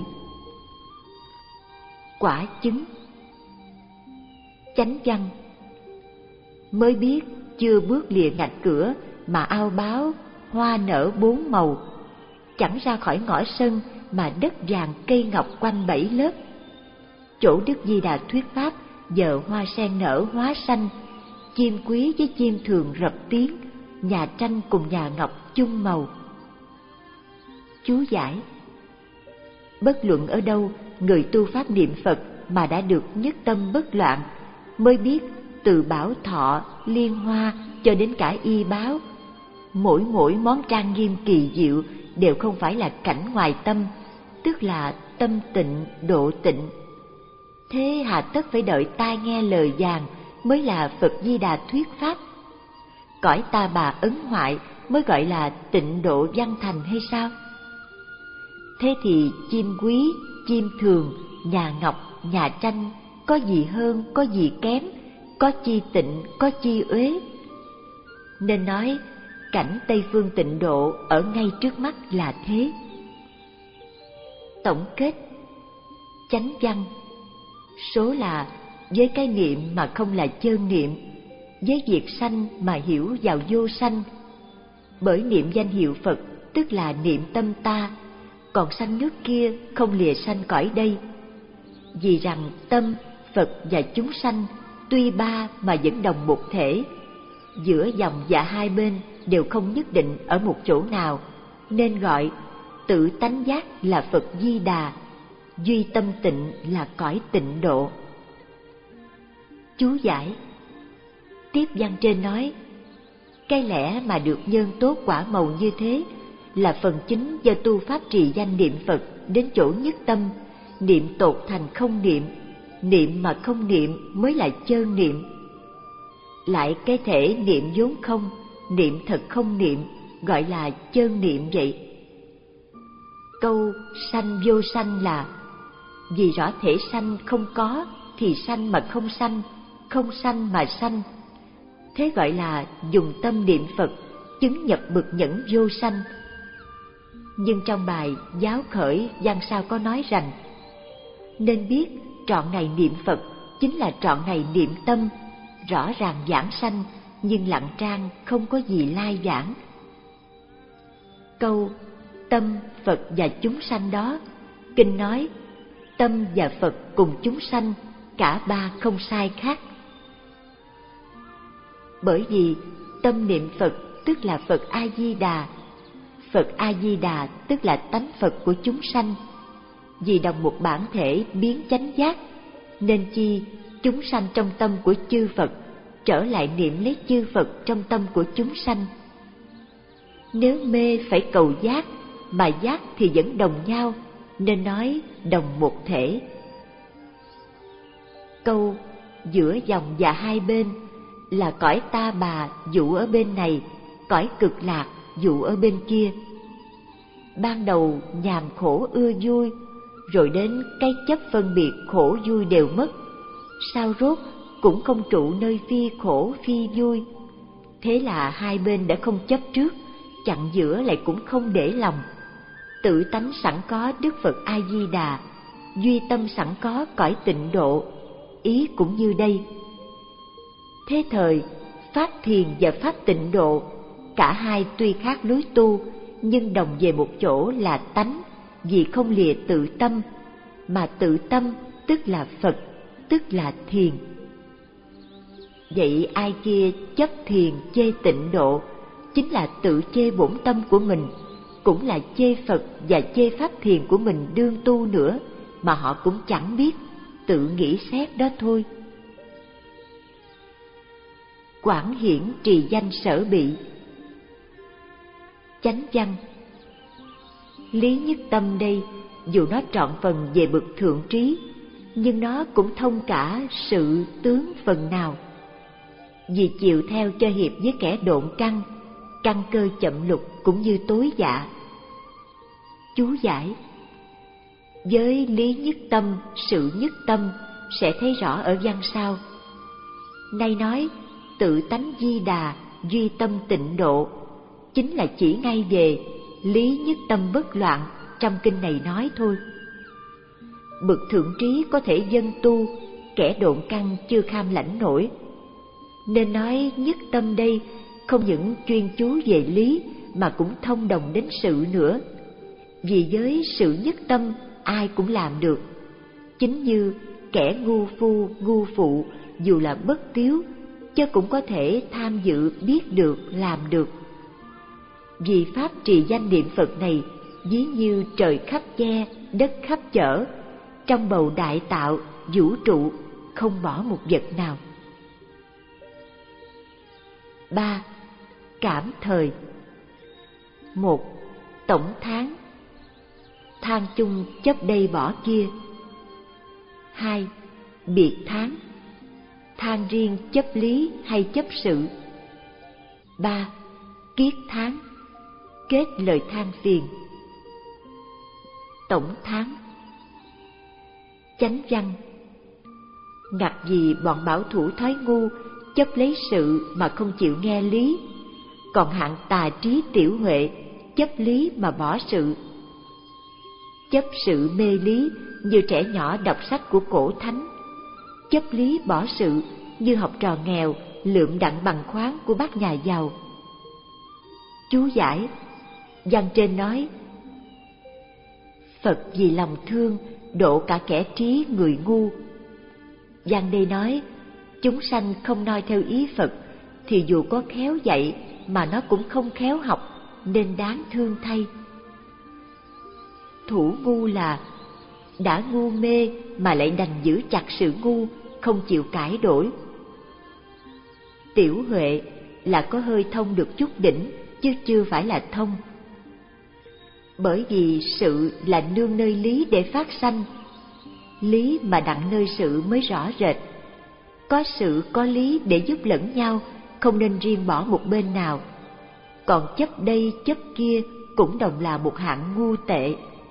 Quả chứng, chánh văn. Mới biết chưa bước lìa ngạch cửa mà ao báo hoa nở bốn màu, chẳng ra khỏi ngõ sân mà đất vàng cây ngọc quanh bảy lớp. Chỗ Đức Di Đà thuyết pháp giờ hoa sen nở hóa xanh, chim quý với chim thường rập tiếng, nhà tranh cùng nhà ngọc chung màu. Chú giải: bất luận ở đâu, người tu pháp niệm Phật mà đã được nhất tâm bất loạn, mới biết từ bảo thọ, liên hoa cho đến cả y báo, mỗi mỗi món trang nghiêm kỳ diệu đều không phải là cảnh ngoài tâm, tức là tâm tịnh độ tịnh. Thế hà tất phải đợi tai nghe lời vàng mới là Phật Di Đà thuyết pháp? Cõi ta bà ấn hoại mới gọi là tịnh độ văn thành hay sao? Thế thì chim quý, chim thường, nhà ngọc, nhà tranh có gì hơn, có gì kém, có chi tịnh, có chi uế? Nên nói cảnh Tây Phương tịnh độ ở ngay trước mắt là thế. Tổng kết, chánh văn. Số là với cái niệm mà không là chơn niệm, với việc sanh mà hiểu vào vô sanh. Bởi niệm danh hiệu Phật tức là niệm tâm ta, còn sanh nước kia không lìa sanh cõi đây. Vì rằng tâm, Phật và chúng sanh tuy ba mà vẫn đồng một thể, giữa dòng và hai bên đều không nhất định ở một chỗ nào, nên gọi tự tánh giác là Phật Di Đà, duy tâm tịnh là cõi tịnh độ. Chú giải: tiếp văn trên nói, cái lẽ mà được nhân tốt quả màu như thế là phần chính do tu pháp trì danh niệm Phật đến chỗ nhất tâm, niệm tột thành không niệm, niệm mà không niệm mới là chơn niệm. Lại cái thể niệm vốn không, niệm thật không niệm, gọi là chơn niệm vậy. Câu sanh vô sanh là vì rõ thể sanh không có thì sanh mà không sanh, không sanh mà sanh. Thế gọi là dùng tâm niệm Phật chứng nhập bực nhẫn vô sanh. Nhưng trong bài Giáo Khởi văn sao có nói rằng nên biết trọn ngày niệm Phật chính là trọn ngày niệm tâm, rõ ràng giảng sanh nhưng lặng trang không có gì lai giảng. Câu tâm, Phật và chúng sanh đó, kinh nói tâm và Phật cùng chúng sanh, cả ba không sai khác. Bởi vì tâm niệm Phật tức là Phật A-di-đà, Phật A-di-đà tức là tánh Phật của chúng sanh. Vì đồng một bản thể biến chánh giác, nên chi chúng sanh trong tâm của chư Phật trở lại niệm lấy chư Phật trong tâm của chúng sanh. Nếu mê phải cầu giác, mà giác thì vẫn đồng nhau, nên nói đồng một thể. Câu giữa dòng và hai bên là cõi ta bà dụ ở bên này, cõi cực lạc dụ ở bên kia. Ban đầu nhàm khổ ưa vui, rồi đến cái chấp phân biệt khổ vui đều mất, sao rốt cũng không trụ nơi phi khổ phi vui. Thế là hai bên đã không chấp trước, chặn giữa lại cũng không để lòng. Tự tánh sẵn có Đức Phật A-di-đà, duy tâm sẵn có cõi tịnh độ, ý cũng như đây. Thế thời, pháp thiền và pháp tịnh độ, cả hai tuy khác lối tu, nhưng đồng về một chỗ là tánh, vì không lìa tự tâm, mà tự tâm tức là Phật, tức là thiền. Vậy ai kia chấp thiền chê tịnh độ, chính là tự chê bổn tâm của mình, cũng là chê Phật và chê pháp thiền của mình đương tu nữa, mà họ cũng chẳng biết, tự nghĩ xét đó thôi. Quảng hiển trì danh sở bị. Chánh văn. Lý nhất tâm đây, dù nó trọn phần về bậc thượng trí, nhưng nó cũng thông cả sự tướng phần nào. Vì chịu theo cho hiệp với kẻ độn căn, căn cơ chậm lục cũng như tối dạ. Chú giải. Với lý nhất tâm, sự nhất tâm sẽ thấy rõ ở văn sau. Nay nói tự tánh di đà, duy tâm tịnh độ, chính là chỉ ngay về lý nhất tâm bất loạn trong kinh này nói thôi. Bậc thượng trí có thể dân tu, kẻ độn căn chưa kham lãnh nổi. Nên nói nhất tâm đây không những chuyên chú về lý mà cũng thông đồng đến sự nữa. Vì với sự nhất tâm ai cũng làm được. Chính như kẻ ngu phu, ngu phụ dù là bất tiếu, chứ cũng có thể tham dự biết được, làm được. Vì pháp trì danh niệm Phật này ví như trời khắp che, đất khắp chở, trong bầu đại tạo, vũ trụ, không bỏ một vật nào. Ba. Cảm thời. Một. Tổng tháng. Than chung chấp đây bỏ kia. Hai. Biệt tháng. Than riêng chấp lý hay chấp sự. Ba. Kiết tháng. Kết lời than phiền. Tổng tháng. Chánh văn. Ngặt gì bọn bảo thủ thói ngu, chấp lấy sự mà không chịu nghe lý, còn hạng tà trí tiểu huệ chấp lý mà bỏ sự. Chấp sự mê lý như trẻ nhỏ đọc sách của cổ thánh, chấp lý bỏ sự như học trò nghèo lượm đặng bằng khoáng của bác nhà giàu. Chú giải. Văn trên nói Phật vì lòng thương độ cả kẻ trí người ngu. Văn đây nói chúng sanh không noi theo ý Phật thì dù có khéo dạy mà nó cũng không khéo học, nên đáng thương thay. Thủ ngu là đã ngu mê mà lại đành giữ chặt sự ngu, không chịu cải đổi. Tiểu huệ là có hơi thông được chút đỉnh, chứ chưa phải là thông. Bởi vì sự là nương nơi lý để phát sanh, lý mà đặng nơi sự mới rõ rệt. Có sự có lý để giúp lẫn nhau, không nên riêng bỏ một bên nào. Còn chấp đây chấp kia cũng đồng là một hạng ngu tệ.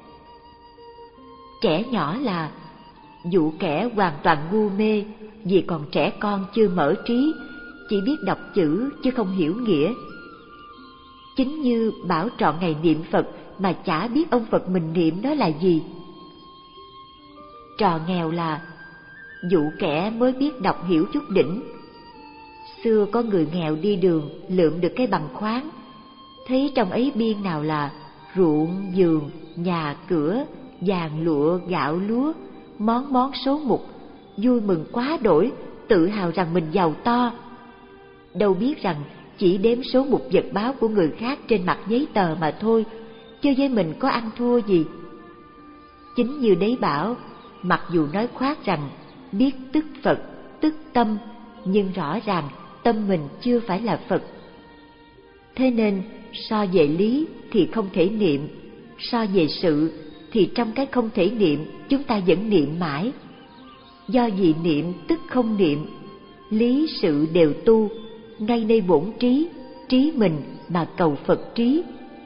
Trẻ nhỏ là dụ kẻ hoàn toàn ngu mê, vì còn trẻ con chưa mở trí, chỉ biết đọc chữ chứ không hiểu nghĩa. Chính như bảo trọn ngày niệm Phật mà chả biết ông Phật mình niệm đó là gì. trò nghèo là dụ kẻ mới biết đọc hiểu chút đỉnh. Xưa có người nghèo đi đường lượm được cái bằng khoáng, thấy trong ấy biên nào là ruộng, vườn, nhà cửa, vàng lụa, gạo lúa, món món số mục, vui mừng quá đổi, tự hào rằng mình giàu to. Đâu biết rằng chỉ đếm số mục vật báo của người khác trên mặt giấy tờ mà thôi, chứ với mình có ăn thua gì. Chính như đấy bảo, mặc dù nói khoác rằng biết tức Phật, tức tâm, nhưng rõ ràng tâm mình chưa phải là Phật. Thế nên so về lý thì không thể niệm, so về sự thì trong cái không thể niệm chúng ta vẫn niệm mãi. Do vì niệm tức không niệm, lý sự đều tu, ngay nơi bổn trí, trí mình mà cầu Phật trí.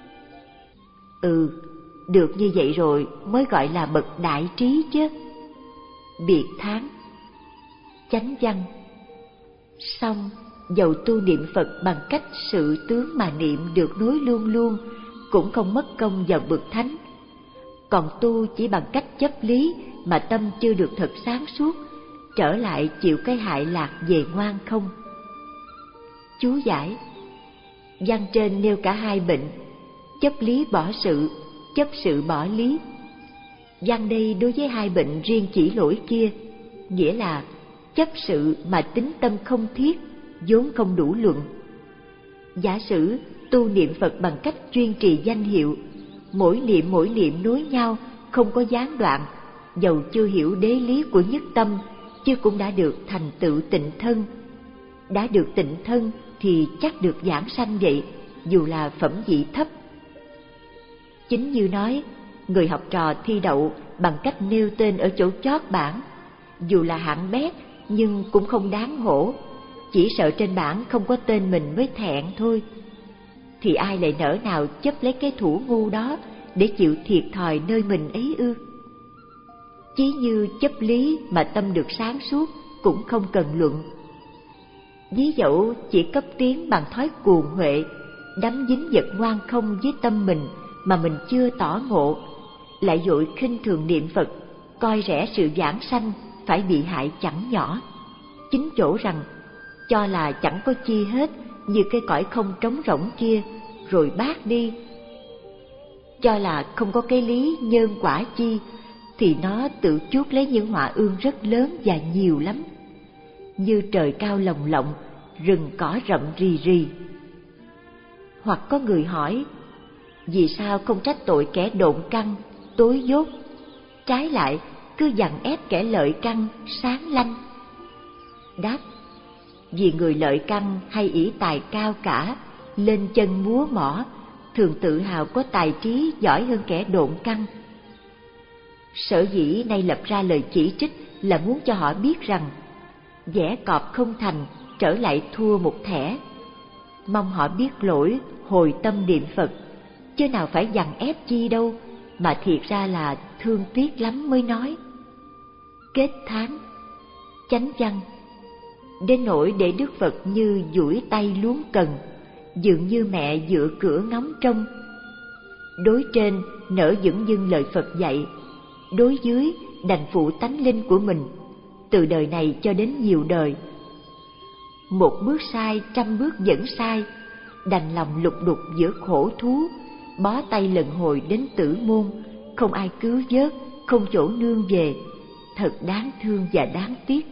Ừ, được như vậy rồi mới gọi là bậc đại trí chứ. Biệt thán. Chánh văn. Xong, dầu tu niệm Phật bằng cách sự tướng mà niệm được nối luôn luôn, cũng không mất công vào bậc thánh. Còn tu chỉ bằng cách chấp lý mà tâm chưa được thật sáng suốt, trở lại chịu cái hại lạc về ngoan không. Chú giải. Văn trên nêu cả hai bệnh, chấp lý bỏ sự, chấp sự bỏ lý. Văn đây đối với hai bệnh riêng chỉ lỗi kia, nghĩa là chấp sự mà tính tâm không thiết, vốn không đủ luận. Giả sử tu niệm Phật bằng cách chuyên trì danh hiệu, mỗi niệm mỗi niệm nối nhau, không có gián đoạn, dầu chưa hiểu đế lý của nhất tâm, chứ cũng đã được thành tựu tịnh thân. Đã được tịnh thân thì chắc được giảng sanh vậy, dù là phẩm vị thấp. Chính như nói, người học trò thi đậu bằng cách nêu tên ở chỗ chót bảng, dù là hạng bét nhưng cũng không đáng hổ, chỉ sợ trên bảng không có tên mình mới thẹn thôi. Thì ai lại nỡ nào chấp lấy cái thủ ngu đó để chịu thiệt thòi nơi mình ấy ư? Chí như chấp lý mà tâm được sáng suốt cũng không cần luận. Ví dụ chỉ cấp tiến bằng thói cuồng huệ, đắm dính vật ngoan không với tâm mình mà mình chưa tỏ ngộ, lại vội khinh thường niệm Phật, coi rẻ sự giảng sanh phải bị hại chẳng nhỏ. Chính chỗ rằng cho là chẳng có chi hết, như cái cõi không trống rỗng kia, rồi bác đi. Cho là không có cái lý nhân quả chi, thì nó tự chuốc lấy những họa ương rất lớn và nhiều lắm. Như trời cao lồng lộng, rừng cỏ rậm rì rì. Hoặc có người hỏi, vì sao không trách tội kẻ độn căn, tối dốt, trái lại cứ dằn ép kẻ lợi căn, sáng lanh? Đáp, vì người lợi căn hay ỷ tài cao cả, lên chân múa mỏ, thường tự hào có tài trí giỏi hơn kẻ độn căn. Sở dĩ nay lập ra lời chỉ trích là muốn cho họ biết rằng vẽ cọp không thành, trở lại thua một thẻ. Mong họ biết lỗi, hồi tâm niệm Phật, chứ nào phải dằn ép chi đâu, mà thiệt ra là thương tiếc lắm mới nói. Kết thán. Chánh văn. Đến nỗi để Đức Phật như duỗi tay luống cần, dường như mẹ dựa cửa ngóng trông. Đối trên nỡ dửng dưng lời Phật dạy, đối dưới đành phụ tánh linh của mình, từ đời này cho đến nhiều đời. Một bước sai trăm bước vẫn sai, đành lòng lục đục giữa khổ thú, bó tay lần hồi đến tử môn, không ai cứu vớt, không chỗ nương về, thật đáng thương và đáng tiếc.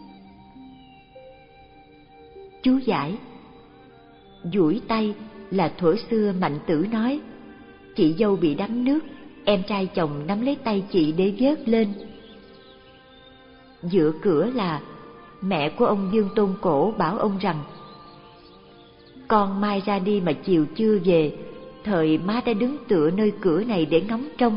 Chú giải. Duỗi tay là thuở xưa Mạnh Tử nói, chị dâu bị đắm nước, em trai chồng nắm lấy tay chị để vớt lên. Dựa cửa là mẹ của ông Dương Tôn Cổ bảo ông rằng, con mai ra đi mà chiều chưa về, thời má đã đứng tựa nơi cửa này để ngóng trông.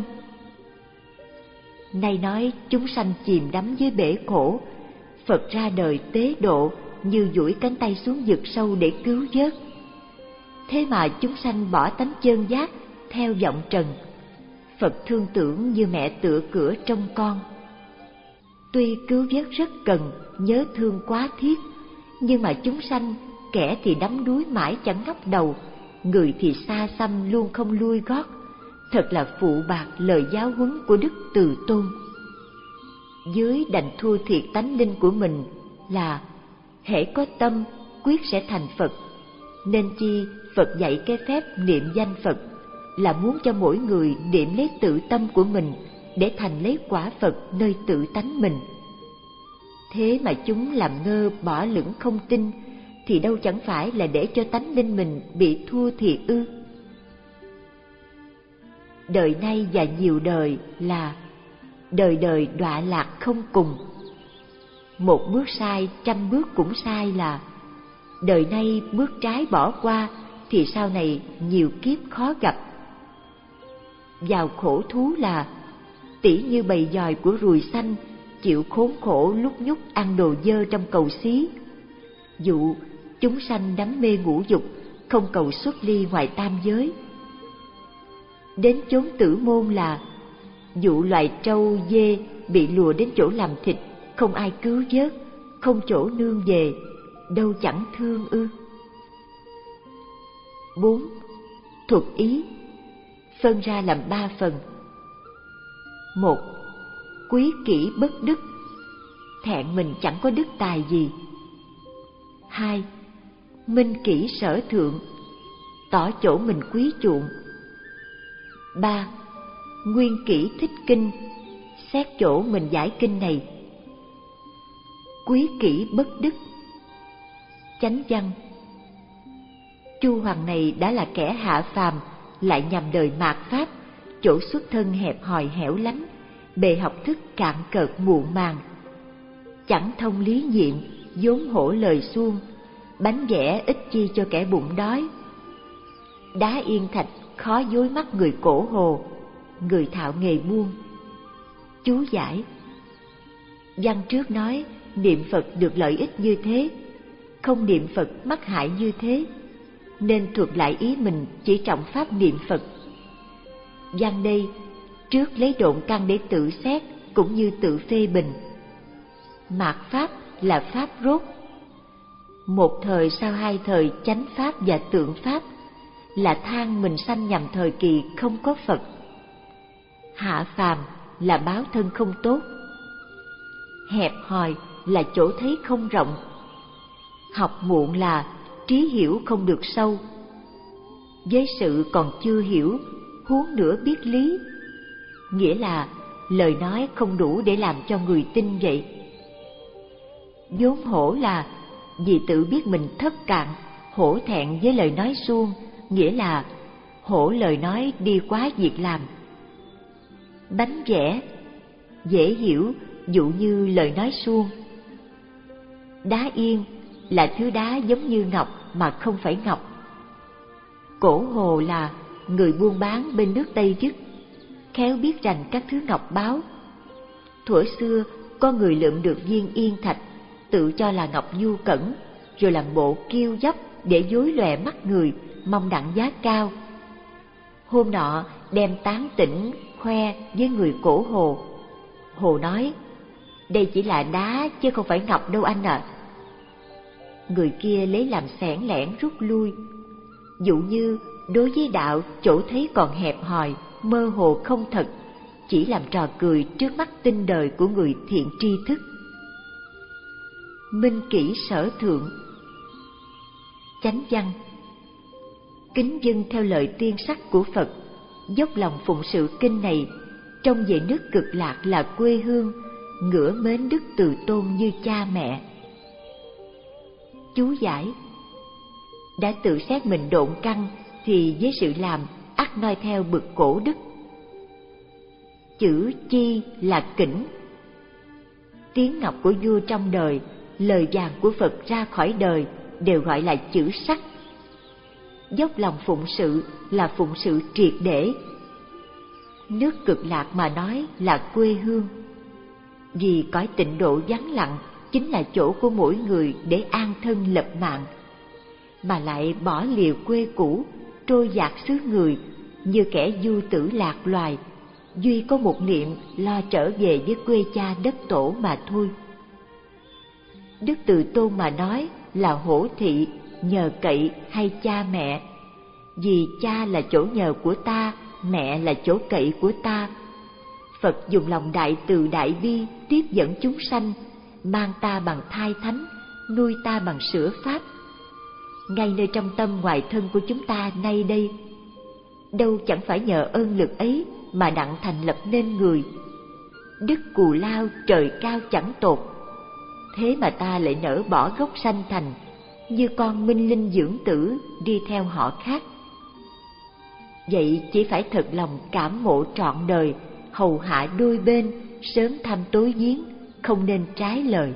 Nay nói chúng sanh chìm đắm dưới bể khổ, Phật ra đời tế độ như duỗi cánh tay xuống vực sâu để cứu vớt. Thế mà chúng sanh bỏ tánh chân giác theo vọng trần, Phật thương tưởng như mẹ tựa cửa trông con. Tuy cứu vớt rất cần, nhớ thương quá thiết, nhưng mà chúng sanh, kẻ thì đắm đuối mãi chẳng ngóc đầu, người thì xa xăm luôn không lui gót, thật là phụ bạc lời giáo huấn của Đức Từ Tôn. dưới đành thua thiệt tánh linh của mình là hễ có tâm quyết sẽ thành Phật, nên chi Phật dạy cái phép niệm danh Phật là muốn cho mỗi người niệm lấy tự tâm của mình để thành lấy quả Phật nơi tự tánh mình. Thế mà chúng làm ngơ bỏ lửng không tin, thì đâu chẳng phải là để cho tánh linh mình bị thua thiệt ư? Đời nay và nhiều đời là đời đời đọa lạc không cùng. Một bước sai trăm bước cũng sai là đời nay bước trái bỏ qua thì sau này nhiều kiếp khó gặp. Vào khổ thú là tỉ như bầy dòi của ruồi xanh chịu khốn khổ lúc nhúc ăn đồ dơ trong cầu xí. Dụ chúng sanh đắm mê ngũ dục, không cầu xuất ly ngoài tam giới. Đến chốn tử môn là dụ loài trâu dê bị lùa đến chỗ làm thịt, không ai cứu vớt, không chỗ nương về, đâu chẳng thương ư? Bốn. Thuật ý phân ra làm ba phần. Một. Quý kỷ bất đức, thẹn mình chẳng có đức tài gì. Hai. Minh kỷ sở thượng, tỏ chỗ mình quý chuộng. Ba. Nguyên kỷ thích kinh, xét chỗ mình giải kinh này. Quý kỷ bất đức. Chánh văn: Chu Hoàng này đã là kẻ hạ phàm, lại nhằm đời mạt pháp, chỗ xuất thân hẹp hòi hẻo lánh, bề học thức cạn cợt muộn màng, chẳng thông lý nhiệm, vốn hổ lời suông, bánh vẽ ít chi cho kẻ bụng đói. Đá yên thạch khó dối mắt người cổ hồ, người thạo nghề buôn. Chú giải: Văn trước nói niệm Phật được lợi ích như thế, không niệm Phật mắc hại như thế, nên thuật lại ý mình chỉ trọng pháp niệm Phật. Văn đây trước lấy độn căn để tự xét cũng như tự phê bình. Mạt pháp là pháp rốt, một thời sau hai thời chánh pháp và tượng pháp, là than mình sanh nhằm thời kỳ không có Phật. Hạ phàm là báo thân không tốt. Hẹp hòi là chỗ thấy không rộng. Học muộn là trí hiểu không được sâu. Với sự còn chưa hiểu, huống nữa biết lý, nghĩa là lời nói không đủ để làm cho người tin vậy. Vốn hổ là vì tự biết mình thất cạn, hổ thẹn với lời nói suông, nghĩa là hổ lời nói đi quá việc làm. Bánh vẽ dễ hiểu, dụ như lời nói suông. Đá yên là thứ đá giống như ngọc mà không phải ngọc. Cổ hồ là người buôn bán bên nước Tây Dứt, khéo biết rành các thứ ngọc báu. Thuở xưa có người lượm được viên yên thạch, tự cho là ngọc du cẩn, rồi làm bộ kiêu dốc để dối lòe mắt người, mong đặng giá cao. Hôm nọ đem tán tỉnh khoe với người cổ hồ. Hồ nói: Đây chỉ là đá chứ không phải ngọc đâu anh ạ. À. Người kia lấy làm xẻn lẻn rút lui. Dụ như đối với đạo chỗ thấy còn hẹp hòi, mơ hồ không thật, chỉ làm trò cười trước mắt tinh đời của người thiện tri thức. Minh kỷ sở thượng. Chánh văn: Kính dâng theo lời tiên sắc của Phật, dốc lòng phụng sự kinh này, trông về nước Cực Lạc là quê hương, ngửa mến đức từ tôn như cha mẹ. Chú giải: Đã tự xét mình độn căn thì với sự làm ắt noi theo bực cổ đức. Chữ chi là kỉnh. Tiếng ngọc của vua trong đời, lời vàng của Phật ra khỏi đời đều gọi là chữ sắc. Dốc lòng phụng sự là phụng sự triệt để. Nước Cực Lạc mà nói là quê hương, vì cõi tịnh độ vắng lặng chính là chỗ của mỗi người để an thân lập mạng, mà lại bỏ liều quê cũ, trôi dạt xứ người, như kẻ du tử lạc loài, duy có một niệm lo trở về với quê cha đất tổ mà thôi. Đức Từ Tôn mà nói là hổ thị, nhờ cậy hay cha mẹ, vì cha là chỗ nhờ của ta, mẹ là chỗ cậy của ta. Phật dùng lòng đại từ đại bi tiếp dẫn chúng sanh, mang ta bằng thai thánh, nuôi ta bằng sữa pháp. Ngay nơi trong tâm ngoài thân của chúng ta nay đây, đâu chẳng phải nhờ ơn lực ấy mà đặng thành lập nên người. Đức cù lao trời cao chẳng tột, thế mà ta lại nỡ bỏ gốc sanh thành, như con minh linh dưỡng tử đi theo họ khác. Vậy chỉ phải thật lòng cảm mộ trọn đời, hầu hạ đôi bên, sớm thăm tối giếng, không nên trái lời.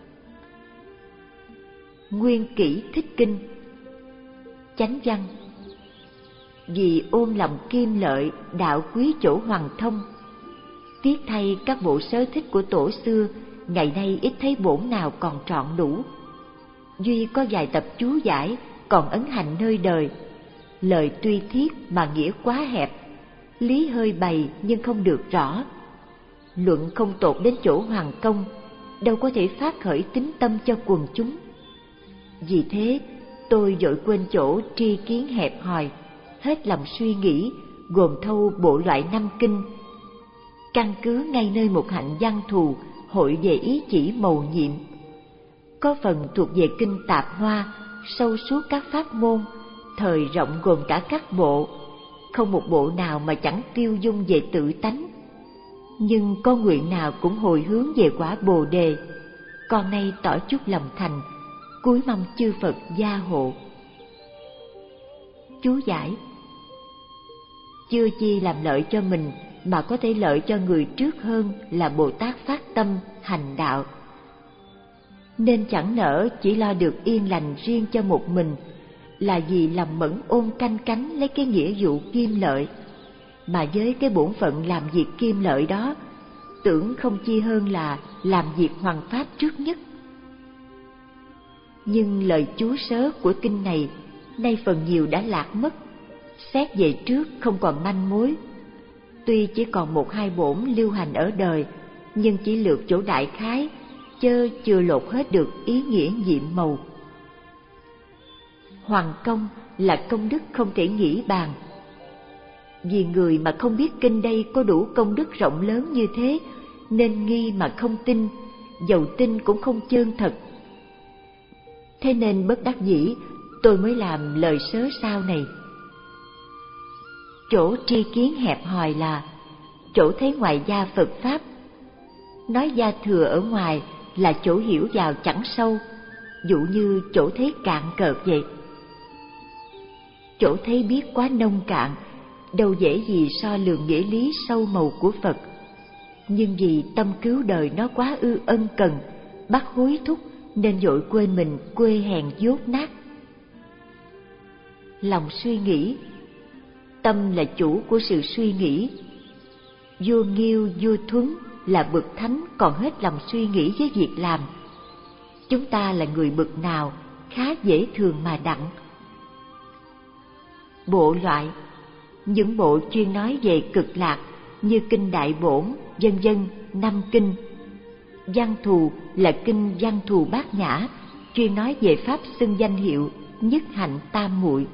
Nguyên kỷ thích kinh. Chánh văn. Vì ôm lòng kim lợi, đạo quý chỗ hoàng thông. Tiếc thay các bộ sớ thích của tổ xưa, ngày nay ít thấy bổn nào còn trọn đủ. Duy có vài tập chú giải còn ấn hành nơi đời. Lời tuy thiết mà nghĩa quá hẹp, lý hơi bày nhưng không được rõ. Luận không tột đến chỗ hoàng công, đâu có thể phát khởi tín tâm cho quần chúng. Vì thế tôi vội quên chỗ tri kiến hẹp hòi, hết lòng suy nghĩ, gồm thâu bộ loại năm kinh, căn cứ ngay nơi một hạnh văn thù, hội về ý chỉ mầu nhiệm. Có phần thuộc về kinh Tạp Hoa, sâu suốt các pháp môn, thời rộng gồm cả các bộ, không một bộ nào mà chẳng tiêu dung về tự tánh. Nhưng con nguyện nào cũng hồi hướng về quả Bồ Đề, con nay tỏ chút lòng thành, cúi mong chư Phật gia hộ. Chú giải. Chưa chi làm lợi cho mình mà có thể lợi cho người trước hơn là Bồ Tát phát tâm hành đạo. Nên chẳng nỡ chỉ lo được yên lành riêng cho một mình, là vì lòng mẫn ôm canh cánh lấy cái nghĩa vụ kim lợi, mà với cái bổn phận làm việc kim lợi đó, tưởng không chi hơn là làm việc hoằng pháp trước nhất. Nhưng lời chú sớ của kinh này nay phần nhiều đã lạc mất, xét về trước không còn manh mối. Tuy chỉ còn một hai bổn lưu hành ở đời, nhưng chỉ lược chỗ đại khái, chớ chưa lột hết được ý nghĩa nhiệm màu. Hoàng công là công đức không thể nghĩ bàn. Vì người mà không biết kinh đây có đủ công đức rộng lớn như thế, nên nghi mà không tin, dầu tin cũng không chân thật. Thế nên bất đắc dĩ, tôi mới làm lời sớ sau này. Chỗ tri kiến hẹp hòi là chỗ thấy ngoài gia Phật Pháp. Nói gia thừa ở ngoài là chỗ hiểu vào chẳng sâu, dụ như chỗ thấy cạn cợt vậy. Chỗ thấy biết quá nông cạn, đâu dễ gì so lường nghĩa lý sâu màu của Phật. Nhưng vì tâm cứu đời nó quá ư ân cần, bắt hối thúc, nên vội quên mình quê hèn dốt nát. Lòng suy nghĩ. Tâm là chủ của sự suy nghĩ. Vua Nghiêu, vua Thuấn là bậc thánh còn hết lòng suy nghĩ với việc làm. Chúng ta là người bậc nào khá dễ thường mà đặng. Bộ loại. Những bộ chuyên nói về cực lạc như kinh Đại Bổn, vân vân, năm kinh. Văn thù là kinh Văn thù Bát Nhã, chuyên nói về pháp xưng danh hiệu nhất hạnh tam muội.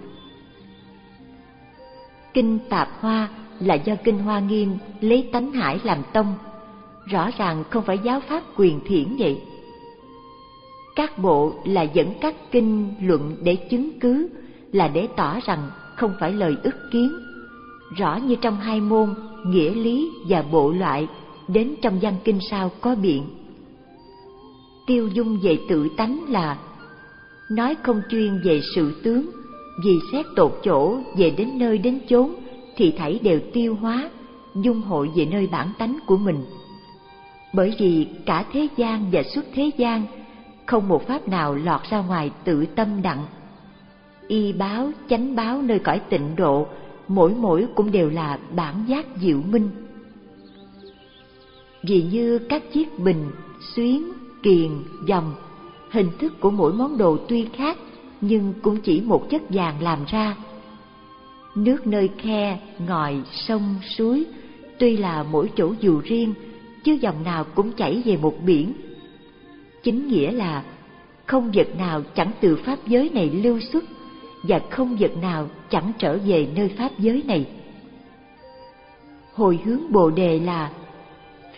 Kinh Tạp Hoa là do kinh Hoa Nghiêm lấy tánh hải làm tông, rõ ràng không phải giáo pháp quyền thiển vậy. Các bộ là dẫn các kinh luận để chứng cứ, là để tỏ rằng không phải lời ức kiến, rõ như trong hai môn nghĩa lý và bộ loại, đến trong văn kinh sau có biện. Tiêu dung về tự tánh là nói không chuyên về sự tướng, vì xét tột chỗ về đến nơi đến chốn thì thảy đều tiêu hóa, dung hội về nơi bản tánh của mình. Bởi vì cả thế gian và xuất thế gian, không một pháp nào lọt ra ngoài tự tâm đặng. Y báo, chánh báo nơi cõi tịnh độ, mỗi mỗi cũng đều là bản giác diệu minh. Vì như các chiếc bình, xuyến, kiền, vòng, hình thức của mỗi món đồ tuy khác, nhưng cũng chỉ một chất vàng làm ra. Nước nơi khe, ngòi, sông, suối, tuy là mỗi chỗ dù riêng, chứ dòng nào cũng chảy về một biển. Chính nghĩa là không vật nào chẳng từ pháp giới này lưu xuất, và không vật nào chẳng trở về nơi pháp giới này. Hồi hướng Bồ Đề là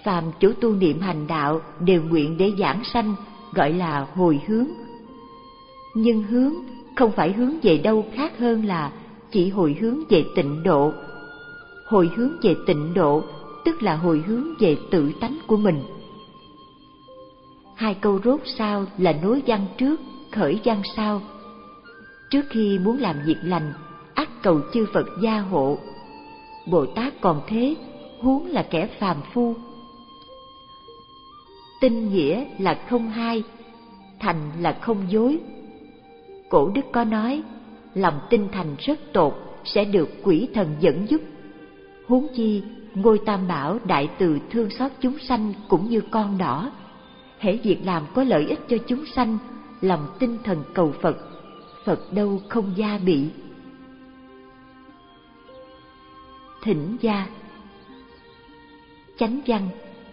phàm chủ tu niệm hành đạo đều nguyện để giảng sanh, gọi là hồi hướng. Nhưng hướng không phải hướng về đâu khác hơn là chỉ hồi hướng về tịnh độ. Hồi hướng về tịnh độ tức là hồi hướng về tự tánh của mình. Hai câu rốt sau là nối văn trước, khởi văn sau. Trước khi muốn làm việc lành, ắt cầu chư Phật gia hộ. Bồ Tát còn thế, huống là kẻ phàm phu. Tinh nghĩa là không hai, thành là không dối. Cổ đức có nói, lòng tinh thành rất tột, sẽ được quỷ thần dẫn giúp. Huống chi ngôi Tam Bảo đại từ thương xót chúng sanh cũng như con đỏ. Hễ việc làm có lợi ích cho chúng sanh, lòng tinh thần cầu Phật, Phật đâu không gia bị. Thỉnh gia. Chánh văn.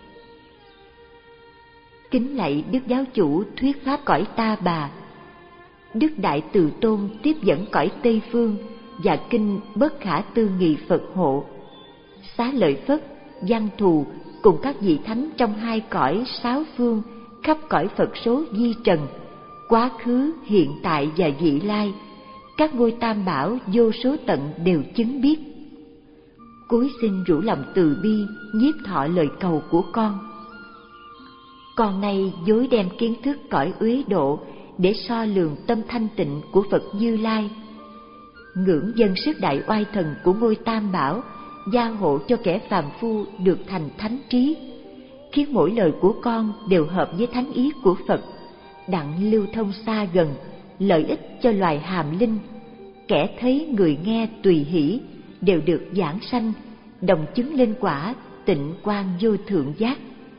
Kính lạy Đức Giáo Chủ thuyết pháp cõi Ta Bà. Đức Đại Từ Tôn tiếp dẫn cõi Tây Phương và kinh Bất Khả Tư Nghị Phật hộ. Xá Lợi Phất, Văn Thù cùng các vị thánh trong hai cõi sáu phương, khắp cõi Phật số di trần, quá khứ, hiện tại và vị lai, các ngôi Tam Bảo vô số tận đều chứng biết. Cúi xin rủ lòng từ bi nhiếp thọ lời cầu của con. Con nay dối đem kiến thức cõi uế độ để so lường tâm thanh tịnh của Phật Như Lai. Ngưỡng dân sức đại oai thần của ngôi Tam Bảo, gia hộ cho kẻ phàm phu được thành thánh trí, khiến mỗi lời của con đều hợp với thánh ý của Phật, đặng lưu thông xa gần, lợi ích cho loài hàm linh. Kẻ thấy người nghe tùy hỷ, đều được giảng sanh, đồng chứng lên quả tịnh quang vô thượng giác.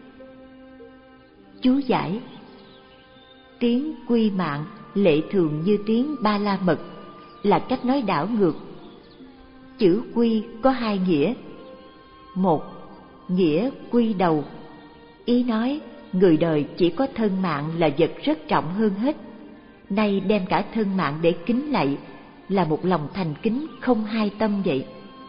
Chú giải. Tiếng quy mạng lệ thường như tiếng Ba La Mật, là cách nói đảo ngược. Chữ quy có hai nghĩa. Một, nghĩa quy đầu, ý nói người đời chỉ có thân mạng là vật rất trọng hơn hết, nay đem cả thân mạng để kính lạy, là một lòng thành kính không hai tâm vậy.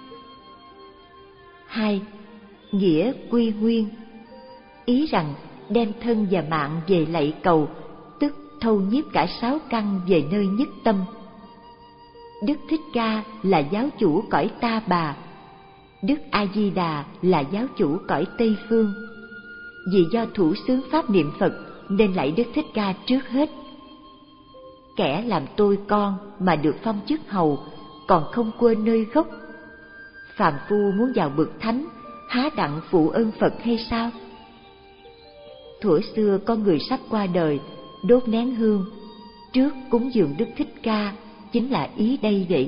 Hai, nghĩa quy nguyên, ý rằng đem thân và mạng về lạy cầu, tức thâu nhiếp cả sáu căn về nơi nhất tâm. Đức Thích Ca là giáo chủ cõi Ta Bà, Đức A Di Đà là giáo chủ cõi Tây Phương. Vì do thủ xướng pháp niệm Phật nên lạy Đức Thích Ca trước hết. Kẻ làm tôi con mà được phong chức hầu, còn không quên nơi gốc. Phàm phu muốn vào bậc thánh, há đặng phụ ơn Phật hay sao? Thuở xưa con người sắp qua đời, đốt nén hương trước cúng dường Đức Thích Ca, chính là ý đây vậy.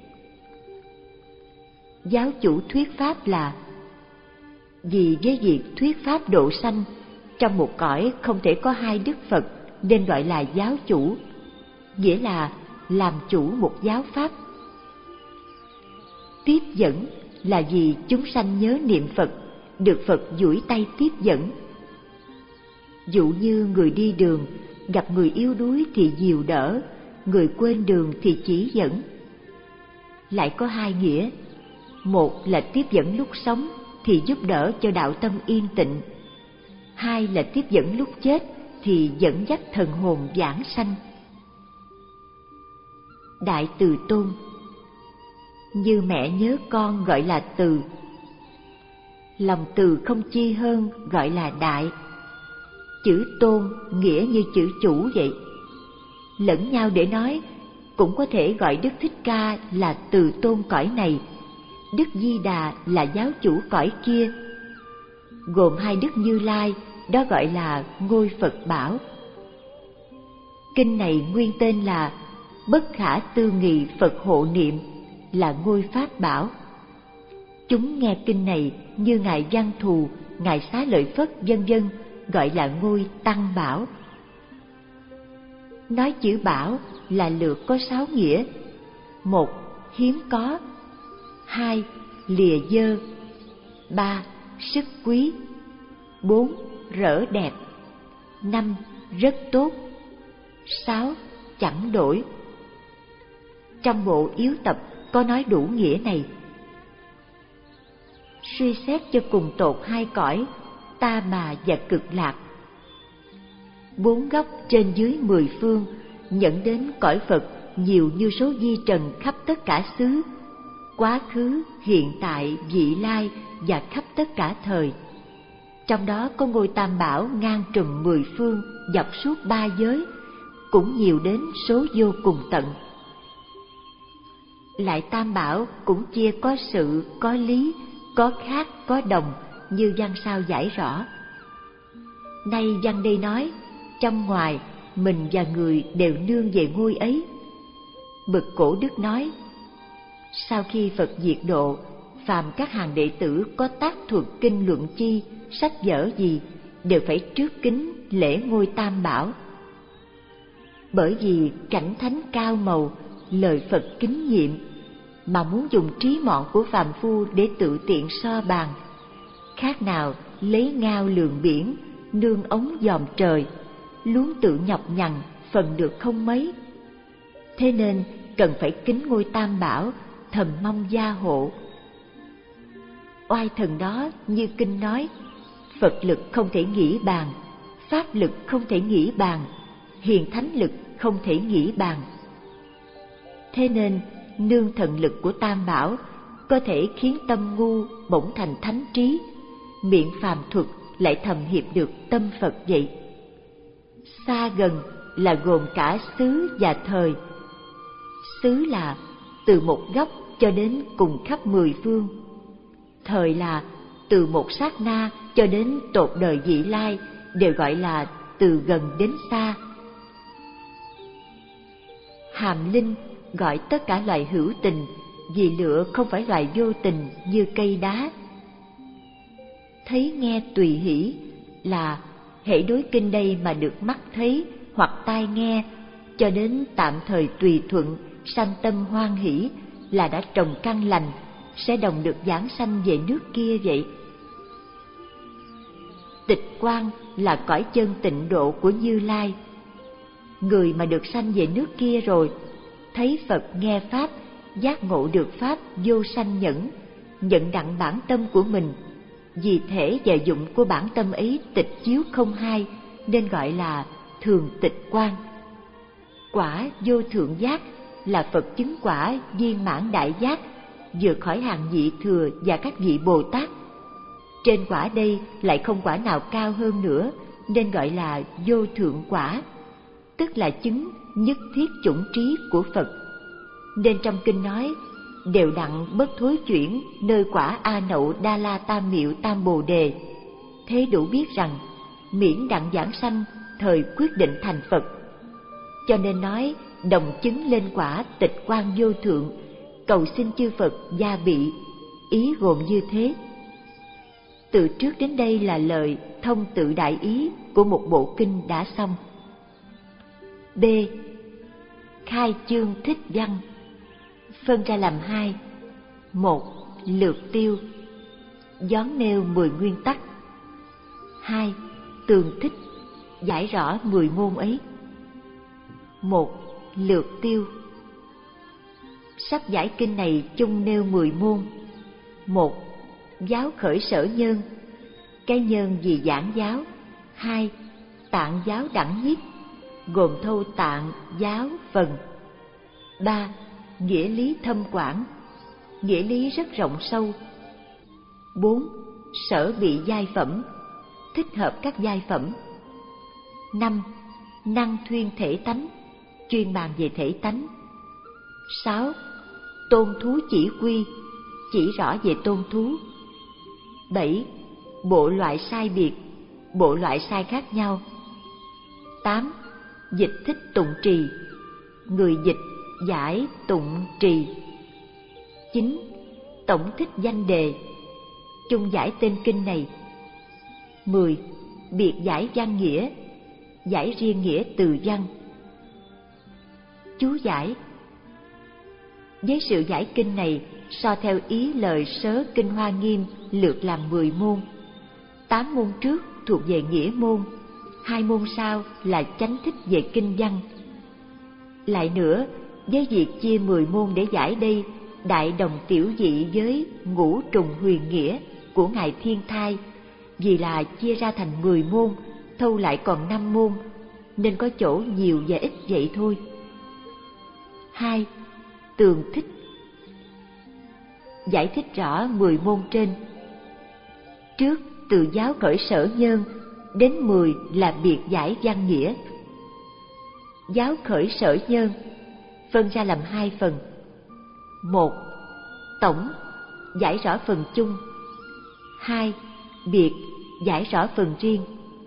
Giáo chủ thuyết pháp là vì với việc thuyết pháp độ sanh, trong một cõi không thể có hai Đức Phật, nên gọi là giáo chủ, nghĩa là làm chủ một giáo pháp. Tiếp dẫn là vì chúng sanh nhớ niệm Phật, được Phật duỗi tay tiếp dẫn. Dụ như người đi đường, gặp người yếu đuối thì dìu đỡ, người quên đường thì chỉ dẫn. Lại có hai nghĩa. Một là tiếp dẫn lúc sống thì giúp đỡ cho đạo tâm yên tịnh. Hai là tiếp dẫn lúc chết thì dẫn dắt thần hồn vãng sanh. Đại Từ Tôn. Như mẹ nhớ con gọi là từ, lòng từ không chi hơn gọi là đại. Chữ tôn nghĩa như chữ chủ vậy. Lẫn nhau để nói, cũng có thể gọi Đức Thích Ca là từ tôn cõi này, Đức Di Đà là giáo chủ cõi kia. Gồm hai Đức Như Lai, đó gọi là ngôi Phật Bảo. Kinh này nguyên tên là Bất Khả Tư Nghị Phật Hộ Niệm, là ngôi Pháp Bảo. Chúng nghe kinh này như Ngài Văn Thù, Ngài Xá Lợi Phất vân vân gọi là ngôi Tăng Bảo. Nói chữ bảo là lược có sáu nghĩa. Một, hiếm có. Hai, lìa dơ. Ba, sức quý. Bốn, rỡ đẹp. Năm, rất tốt. Sáu, chẳng đổi. Trong bộ yếu tập có nói đủ nghĩa này. Suy xét cho cùng tột hai cõi, ta bà và cực lạc. Bốn góc trên dưới mười phương dẫn đến cõi Phật nhiều như số vi trần khắp tất cả xứ, quá khứ, hiện tại, vị lai và khắp tất cả thời. Trong đó có ngôi Tam Bảo ngang trùm mười phương dọc suốt ba giới, cũng nhiều đến số vô cùng tận. Lại Tam Bảo cũng chia có sự, có lý, có khác, có đồng, như văn sao giải rõ. Nay văn đây nói, trong ngoài, mình và người đều nương về ngôi ấy. Bậc Cổ Đức nói, sau khi Phật diệt độ, phàm các hàng đệ tử có tác thuật kinh luận chi, sách vở gì, đều phải trước kính lễ ngôi Tam Bảo. Bởi vì cảnh thánh cao màu, lời Phật kính nhiệm, mà muốn dùng trí mọn của phàm phu để tự tiện so bàn, khác nào lấy ngao lường biển, nương ống dòm trời, luống tự nhọc nhằn, phần được không mấy. Thế nên cần phải kính ngôi Tam Bảo, thầm mong gia hộ. Oai thần đó như kinh nói, Phật lực không thể nghĩ bàn, pháp lực không thể nghĩ bàn, hiền thánh lực không thể nghĩ bàn. Thế nên nương thần lực của Tam Bảo có thể khiến tâm ngu bỗng thành thánh trí, miệng phàm thuật lại thầm hiệp được tâm Phật vậy. Xa gần là gồm cả xứ và thời. Xứ là từ một góc cho đến cùng khắp mười phương. Thời là từ một sát na cho đến tột đời vị lai, đều gọi là từ gần đến xa. Hàm linh gọi tất cả loài hữu tình, vì lửa không phải loài vô tình như cây đá. Thấy nghe tùy hỷ là hễ đối kinh đây mà được mắt thấy hoặc tai nghe, cho đến tạm thời tùy thuận, sanh tâm hoan hỷ, là đã trồng căn lành, sẽ đồng được giảng sanh về nước kia vậy. Tịch quan là cõi chân tịnh độ của Như Lai. Người mà được sanh về nước kia rồi, thấy Phật nghe Pháp, giác ngộ được Pháp vô sanh nhẫn, nhận đặng bản tâm của mình, vì thể và dụng của bản tâm ấy tịch chiếu không hai, nên gọi là thường tịch quan. Quả vô thượng giác là Phật chứng quả viên mãn đại giác, vượt khỏi hàng vị thừa và các vị Bồ Tát. Trên quả đây lại không quả nào cao hơn nữa, nên gọi là vô thượng quả, tức là chứng nhất thiết chủng trí của Phật. Nên trong kinh nói, đều đặng bất thối chuyển nơi quả A Nậu Đa La Tam Miệu Tam Bồ Đề. Thế đủ biết rằng, miễn đặng giảng sanh, thời quyết định thành Phật. Cho nên nói, đồng chứng lên quả tịch quan vô thượng, cầu xin chư Phật gia bị, ý gồm như thế. Từ trước đến đây là lời thông tự đại ý của một bộ kinh đã xong. B. Khai chương thích văn. Phân ra làm hai. Một. Lược tiêu, gión nêu mười nguyên tắc. Hai. Tường thích, giải rõ mười môn ấy. Một. Lược tiêu. Sắp giải kinh này chung nêu mười môn. Một. Giáo khởi sở nhân, cái nhân vì giảng giáo. Hai. Tạng giáo đẳng nhiếp, gồm thâu tạng, giáo, phần. Ba. Nghĩa lý thâm quảng, nghĩa lý rất rộng sâu. Bốn. Sở bị giai phẩm, thích hợp các giai phẩm. Năm. Năng thuyên thể tánh, chuyên bàn về thể tánh. Sáu. Tôn thú chỉ quy, chỉ rõ về tôn thú. Bảy. Bộ loại sai biệt, bộ loại sai khác nhau. Tám. Dịch thích tụng trì, người dịch giải tụng trì. Chín. Tổng thích danh đề, chung giải tên kinh này. Mười. Biệt giải văn nghĩa, giải riêng nghĩa từ văn. Chú giải. Với sự giải kinh này, so theo ý lời sớ kinh Hoa Nghiêm lược làm mười môn. Tám môn trước thuộc về nghĩa môn, hai môn sau là chánh thích về kinh văn. Lại nữa, với việc chia mười môn để giải đây, đại đồng tiểu dị với ngũ trùng huyền nghĩa của Ngài Thiên Thai, Vì là chia ra thành mười môn, thâu lại còn năm môn, nên có chỗ nhiều và ít vậy thôi. Hai. Tường thích. Giải thích rõ mười môn trên. Trước, từ giáo khởi sở nhân đến mười là biệt giải văn nghĩa. Giáo khởi sở nhân phân ra làm hai phần. Một, tổng, giải rõ phần chung. Hai, biệt, giải rõ phần riêng.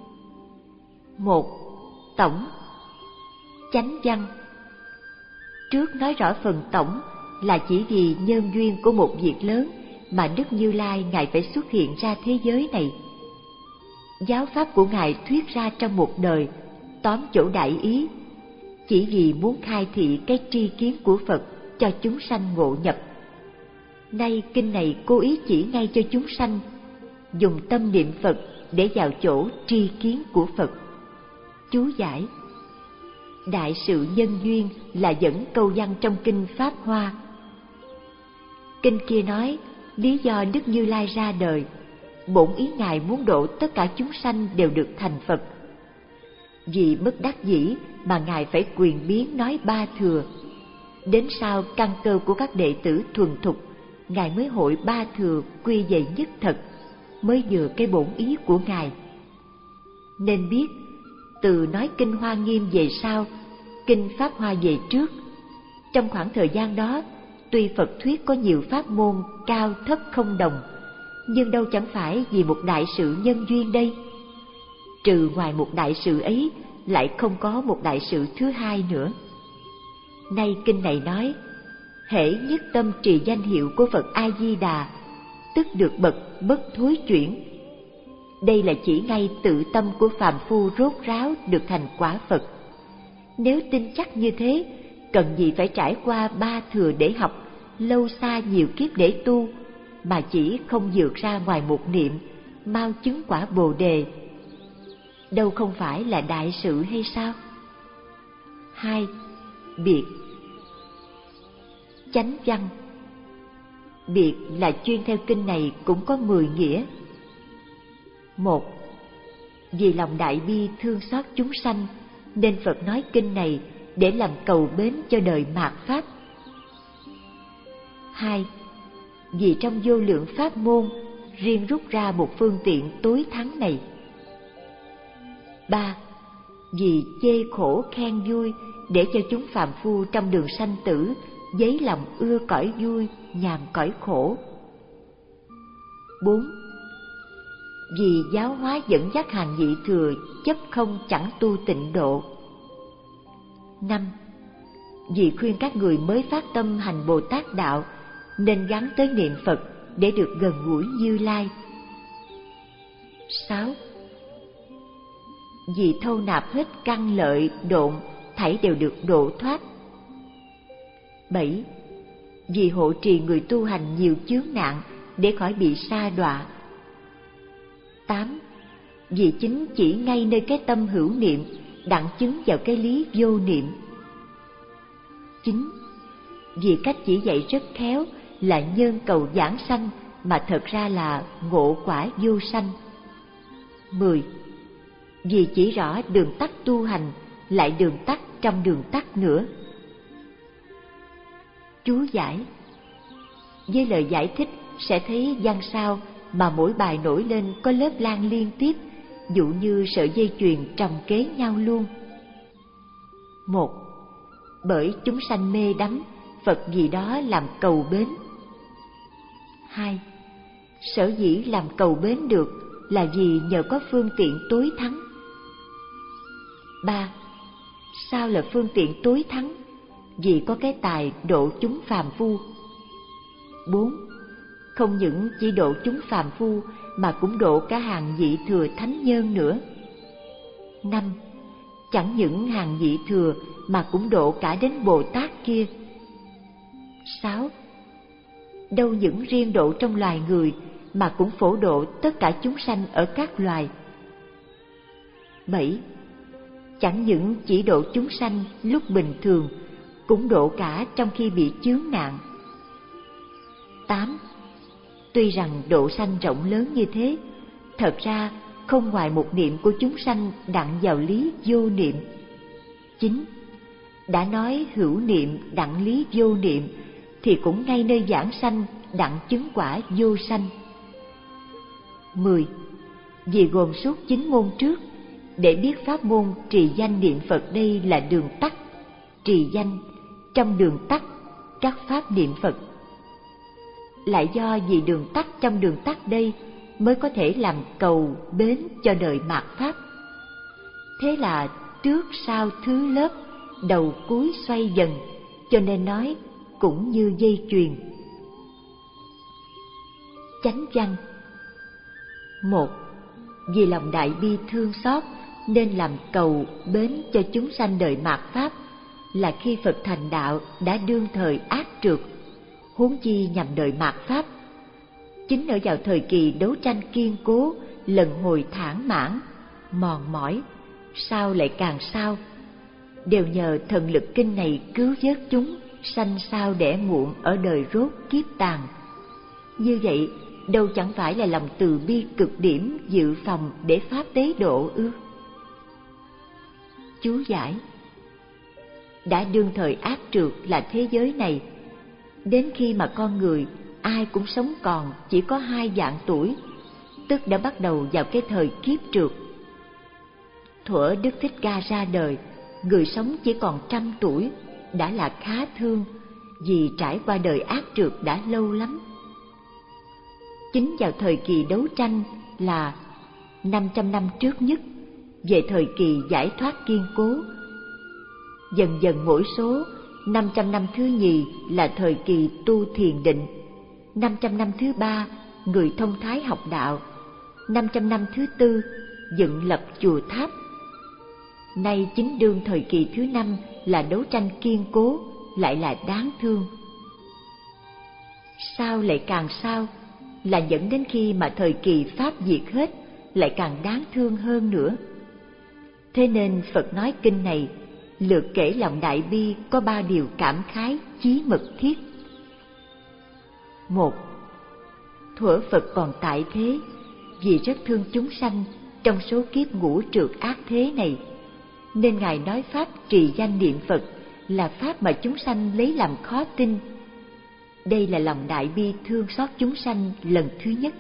Một, tổng, chánh văn. Trước nói rõ phần tổng là chỉ vì nhân duyên của một việc lớn mà Đức Như Lai Ngài phải xuất hiện ra thế giới này. Giáo pháp của Ngài thuyết ra trong một đời, tóm chỗ đại ý, chỉ vì muốn khai thị cái tri kiến của Phật cho chúng sanh ngộ nhập. Nay kinh này cố ý chỉ ngay cho chúng sanh, dùng tâm niệm Phật để vào chỗ tri kiến của Phật. Chú giải: đại sự nhân duyên là dẫn câu văn trong kinh Pháp Hoa. Kinh kia nói lý do Đức Như Lai ra đời, bổn ý Ngài muốn độ tất cả chúng sanh đều được thành Phật. Vì bất đắc dĩ mà Ngài phải quyền biến nói ba thừa. Đến sau căn cơ của các đệ tử thuần thục, Ngài mới hội ba thừa quy về nhất thật, mới vừa cái bổn ý của Ngài. Nên biết, từ nói kinh Hoa Nghiêm về sau, kinh Pháp Hoa về trước. Trong khoảng thời gian đó, tuy Phật thuyết có nhiều pháp môn cao thấp không đồng, nhưng đâu chẳng phải vì một đại sự nhân duyên đây. Trừ ngoài một đại sự ấy, lại không có một đại sự thứ hai nữa. Nay kinh này nói, hễ nhất tâm trì danh hiệu của Phật A Di Đà, tức được bậc bất thối chuyển. Đây là chỉ ngay tự tâm của phàm phu rốt ráo được thành quả Phật. Nếu tin chắc như thế, cần gì phải trải qua ba thừa để học, lâu xa nhiều kiếp để tu, mà chỉ không vượt ra ngoài một niệm, mau chứng quả Bồ Đề. Đâu không phải là đại sự hay sao? Hai, biệt. Chánh văn. Biệt là chuyên theo kinh này cũng có mười nghĩa. Một, vì lòng đại bi thương xót chúng sanh, nên Phật nói kinh này để làm cầu bến cho đời mạt Pháp. Hai, vì trong vô lượng pháp môn riêng rút ra một phương tiện tối thắng này. Ba, vì chê khổ khen vui để cho chúng phàm phu trong đường sanh tử dấy lòng ưa cõi vui, nhàm cõi khổ. Bốn, vì giáo hóa dẫn dắt hàng vị thừa chấp không chẳng tu tịnh độ. Năm, vì khuyên các người mới phát tâm hành Bồ Tát đạo nên gắn tới niệm Phật để được gần gũi Như Lai. Sáu, vì thâu nạp hết căn lợi độn thảy đều được độ thoát. Bảy, vì hộ trì người tu hành nhiều chướng nạn để khỏi bị sa đọa. Tám, vì chính chỉ ngay nơi cái tâm hữu niệm đặng chứng vào cái lý vô niệm. Chín, vì cách chỉ dạy rất khéo là nhân cầu giảng sanh mà thật ra là ngộ quả vô sanh. Mười, vì chỉ rõ đường tắt tu hành lại đường tắt trong đường tắt nữa. Chú giải: với lời giải thích sẽ thấy văn sao mà mỗi bài nổi lên có lớp lan liên tiếp, dụ như sợi dây chuyền trồng kế nhau luôn. Một, bởi chúng sanh mê đắm Phật gì đó làm cầu bến. Hai, sở dĩ làm cầu bến được là vì nhờ có phương tiện tối thắng. Ba, sao là phương tiện tối thắng? Vì có cái tài độ chúng phàm phu. Bốn, không những chỉ độ chúng phàm phu mà cũng độ cả hàng vị thừa thánh nhân nữa. Năm, chẳng những hàng vị thừa mà cũng độ cả đến Bồ Tát kia. Sáu, đâu những riêng độ trong loài người mà cũng phổ độ tất cả chúng sanh ở các loài. Bảy, chẳng những chỉ độ chúng sanh lúc bình thường, cũng độ cả trong khi bị chướng nạn. Tám, tuy rằng độ sanh rộng lớn như thế, thật ra không ngoài một niệm của chúng sanh đặng vào lý vô niệm. Chín. Đã nói hữu niệm đặng lý vô niệm thì cũng ngay nơi giảng sanh đặng chứng quả vô sanh. Mười. Vì gồm suốt chín môn trước, để biết pháp môn trì danh niệm Phật đây là đường tắt, trì danh trong đường tắt các pháp niệm Phật. Lại do vì đường tắt trong đường tắt đây mới có thể làm cầu bến cho đời mạt pháp. Thế là trước sau thứ lớp, đầu cuối xoay dần, cho nên nói cũng như dây chuyền. Chánh văn. Một. Vì lòng đại bi thương xót nên làm cầu bến cho chúng sanh đời mạt pháp, là khi Phật thành đạo đã đương thời ác trượt, huống chi nhằm đời mạt pháp. Chính ở vào thời kỳ đấu tranh kiên cố, lần hồi thản mãn, mòn mỏi, sao lại càng sao, đều nhờ thần lực kinh này cứu vớt chúng sanh sao đẻ muộn ở đời rốt kiếp tàn. Như vậy đâu chẳng phải là lòng từ bi cực điểm dự phòng để pháp tế độ ư? Chú giải. Đã đương thời ác trượt là thế giới này, đến khi mà con người ai cũng sống còn chỉ có hai vạn tuổi, tức đã bắt đầu vào cái thời kiếp trượt. Thuở Đức Thích Ca ra đời, người sống chỉ còn trăm tuổi, đã là khá thương, vì trải qua đời ác trượt đã lâu lắm. Chính vào thời kỳ đấu tranh là năm trăm năm trước nhất, về thời kỳ giải thoát kiên cố, dần dần mỗi số, năm trăm năm thứ nhì là thời kỳ tu thiền định, năm trăm năm thứ ba người thông thái học đạo, năm trăm năm thứ tư dựng lập chùa tháp. Nay chính đương thời kỳ thứ năm là đấu tranh kiên cố, lại là đáng thương. Sao lại càng sao, là dẫn đến khi mà thời kỳ pháp diệt hết, lại càng đáng thương hơn nữa. Thế nên Phật nói kinh này lược kể lòng đại bi có ba điều cảm khái chí mật thiết. Một. Thuở Phật còn tại thế, vì rất thương chúng sanh trong số kiếp ngũ trượt ác thế này, nên Ngài nói pháp trì danh niệm Phật là pháp mà chúng sanh lấy làm khó tin. Đây là lòng đại bi thương xót chúng sanh lần thứ nhất.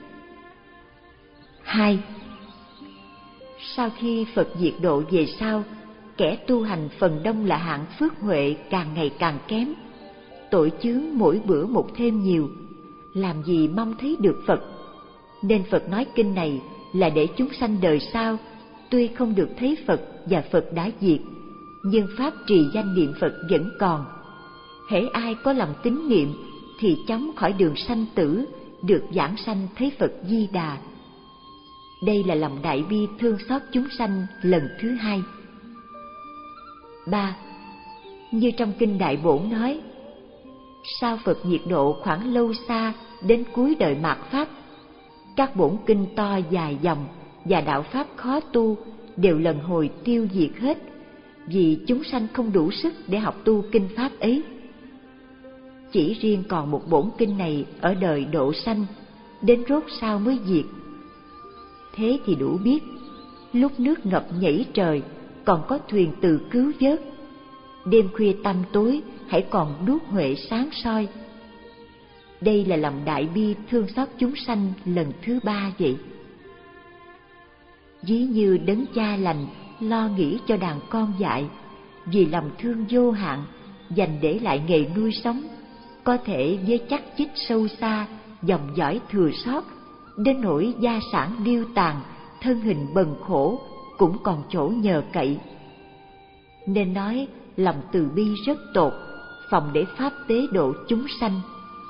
Hai. Sau khi Phật diệt độ về sau, kẻ tu hành phần đông là hạng phước huệ càng ngày càng kém, tội chướng mỗi bữa một thêm nhiều, làm gì mong thấy được Phật. Nên Phật nói kinh này là để chúng sanh đời sau tuy không được thấy Phật và Phật đã diệt, nhưng pháp trì danh niệm Phật vẫn còn. Hễ ai có lòng tín niệm thì chóng khỏi đường sanh tử, được giảng sanh thấy Phật Di Đà. Đây là lòng đại bi thương xót chúng sanh lần thứ hai. Ba. Như trong kinh Đại Bổn nói, sau Phật diệt độ khoảng lâu xa đến cuối đời mạt pháp, các bổn kinh to dài dòng và đạo pháp khó tu đều lần hồi tiêu diệt hết, vì chúng sanh không đủ sức để học tu kinh pháp ấy. Chỉ riêng còn một bổn kinh này ở đời độ sanh, đến rốt sau mới diệt. Thế thì đủ biết, lúc nước ngập nhảy trời còn có thuyền từ cứu vớt, đêm khuya tăm tối hãy còn đuốc huệ sáng soi. Đây là lòng đại bi thương xót chúng sanh lần thứ ba vậy. Ví như đấng cha lành lo nghĩ cho đàn con dại, vì lòng thương vô hạn dành để lại nghề nuôi sống, có thể với chắc chích sâu xa, dòng dõi thừa sót, đến nỗi gia sản điêu tàn, thân hình bần khổ cũng còn chỗ nhờ cậy. Nên nói lòng từ bi rất tột, phòng để pháp tế độ chúng sanh.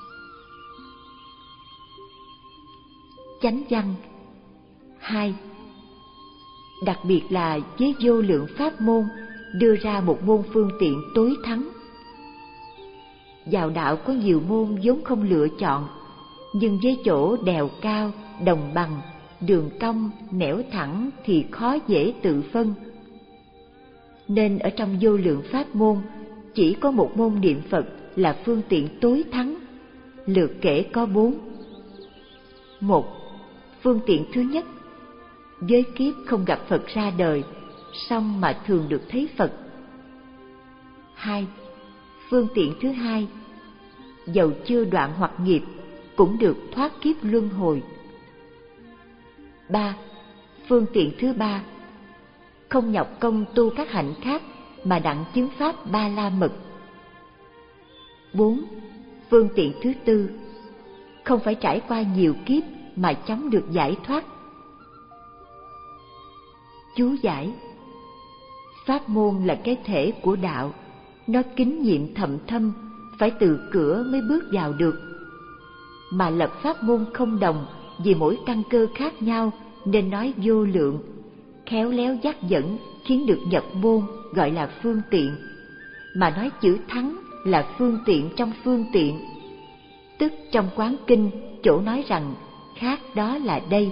Chánh văn. Hai. Đặc biệt là với vô lượng pháp môn đưa ra một môn phương tiện tối thắng. Vào đạo có nhiều môn vốn không lựa chọn, nhưng với chỗ đèo cao, đồng bằng, đường cong, nẻo thẳng thì khó dễ tự phân. Nên ở trong vô lượng pháp môn, chỉ có một môn niệm Phật là phương tiện tối thắng, lược kể có bốn. Một. Phương tiện thứ nhất Với kiếp không gặp Phật ra đời, song mà thường được thấy Phật. Hai, phương tiện thứ hai, dầu chưa đoạn hoặc nghiệp cũng được thoát kiếp luân hồi. Ba, phương tiện thứ ba, không nhọc công tu các hạnh khác mà đặng chứng pháp ba la mật. Bốn, phương tiện thứ tư, không phải trải qua nhiều kiếp mà chóng được giải thoát. Chú giải: pháp môn là cái thể của đạo, nó kính nhiệm thậm thâm, phải từ cửa mới bước vào được. Mà lập pháp môn không đồng vì mỗi căn cơ khác nhau nên nói vô lượng, khéo léo dắt dẫn khiến được nhập môn gọi là phương tiện. Mà nói chữ thắng là phương tiện trong phương tiện, tức trong quán kinh chỗ nói rằng khác đó là đây.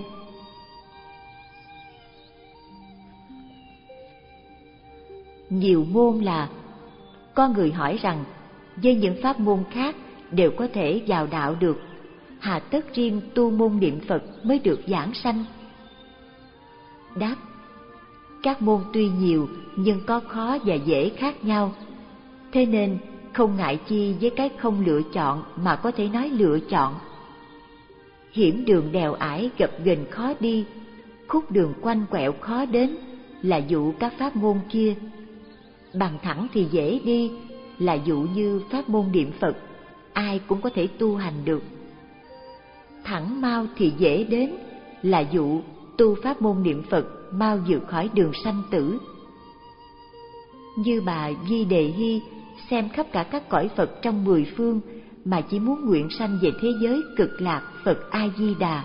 Nhiều môn là, có người hỏi rằng với những pháp môn khác đều có thể vào đạo được, hà tất riêng tu môn niệm Phật mới được giảng sanh? Đáp: các môn tuy nhiều nhưng có khó và dễ khác nhau, thế nên không ngại chi với cái không lựa chọn mà có thể nói lựa chọn. Hiểm đường đèo ải gập ghềnh khó đi, khúc đường quanh quẹo khó đến là dụ các pháp môn kia. Bằng thẳng thì dễ đi là dụ như pháp môn niệm Phật, ai cũng có thể tu hành được. Thẳng mau thì dễ đến là dụ tu pháp môn niệm Phật mau vượt khỏi đường sanh tử. Như bà Di Đề Hy xem khắp cả các cõi Phật trong mười phương mà chỉ muốn nguyện sanh về thế giới cực lạc Phật A Di Đà.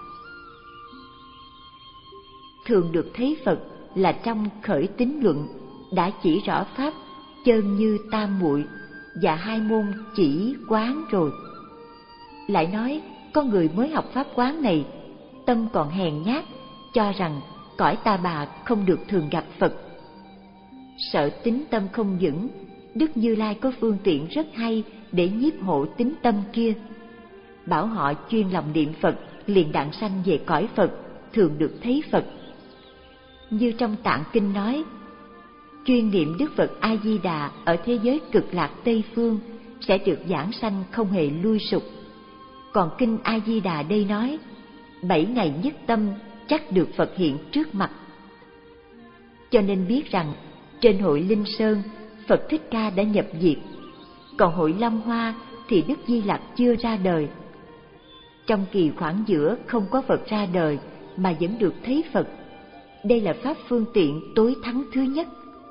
Thường được thấy Phật là trong khởi tín luận đã chỉ rõ pháp chân như tam muội và hai môn chỉ quán rồi. Lại nói có người mới học pháp quán này, tâm còn hèn nhát, cho rằng cõi ta bà không được thường gặp Phật. Sợ tín tâm không vững, Đức Như Lai có phương tiện rất hay để nhiếp hộ tín tâm kia. Bảo họ chuyên lòng niệm Phật liền đặng sanh về cõi Phật, thường được thấy Phật. Như trong Tạng Kinh nói, chuyên niệm Đức Phật A Di Đà ở thế giới cực lạc Tây phương sẽ được giảng sanh không hề lui sụp. Còn kinh A Di Đà đây nói, bảy ngày nhất tâm chắc được Phật hiện trước mặt. Cho nên biết rằng trên hội Linh Sơn, Phật Thích Ca đã nhập diệt, còn hội Long Hoa thì Đức Di Lặc chưa ra đời. Trong kỳ khoảng giữa không có Phật ra đời mà vẫn được thấy Phật. Đây là pháp phương tiện tối thắng thứ nhất.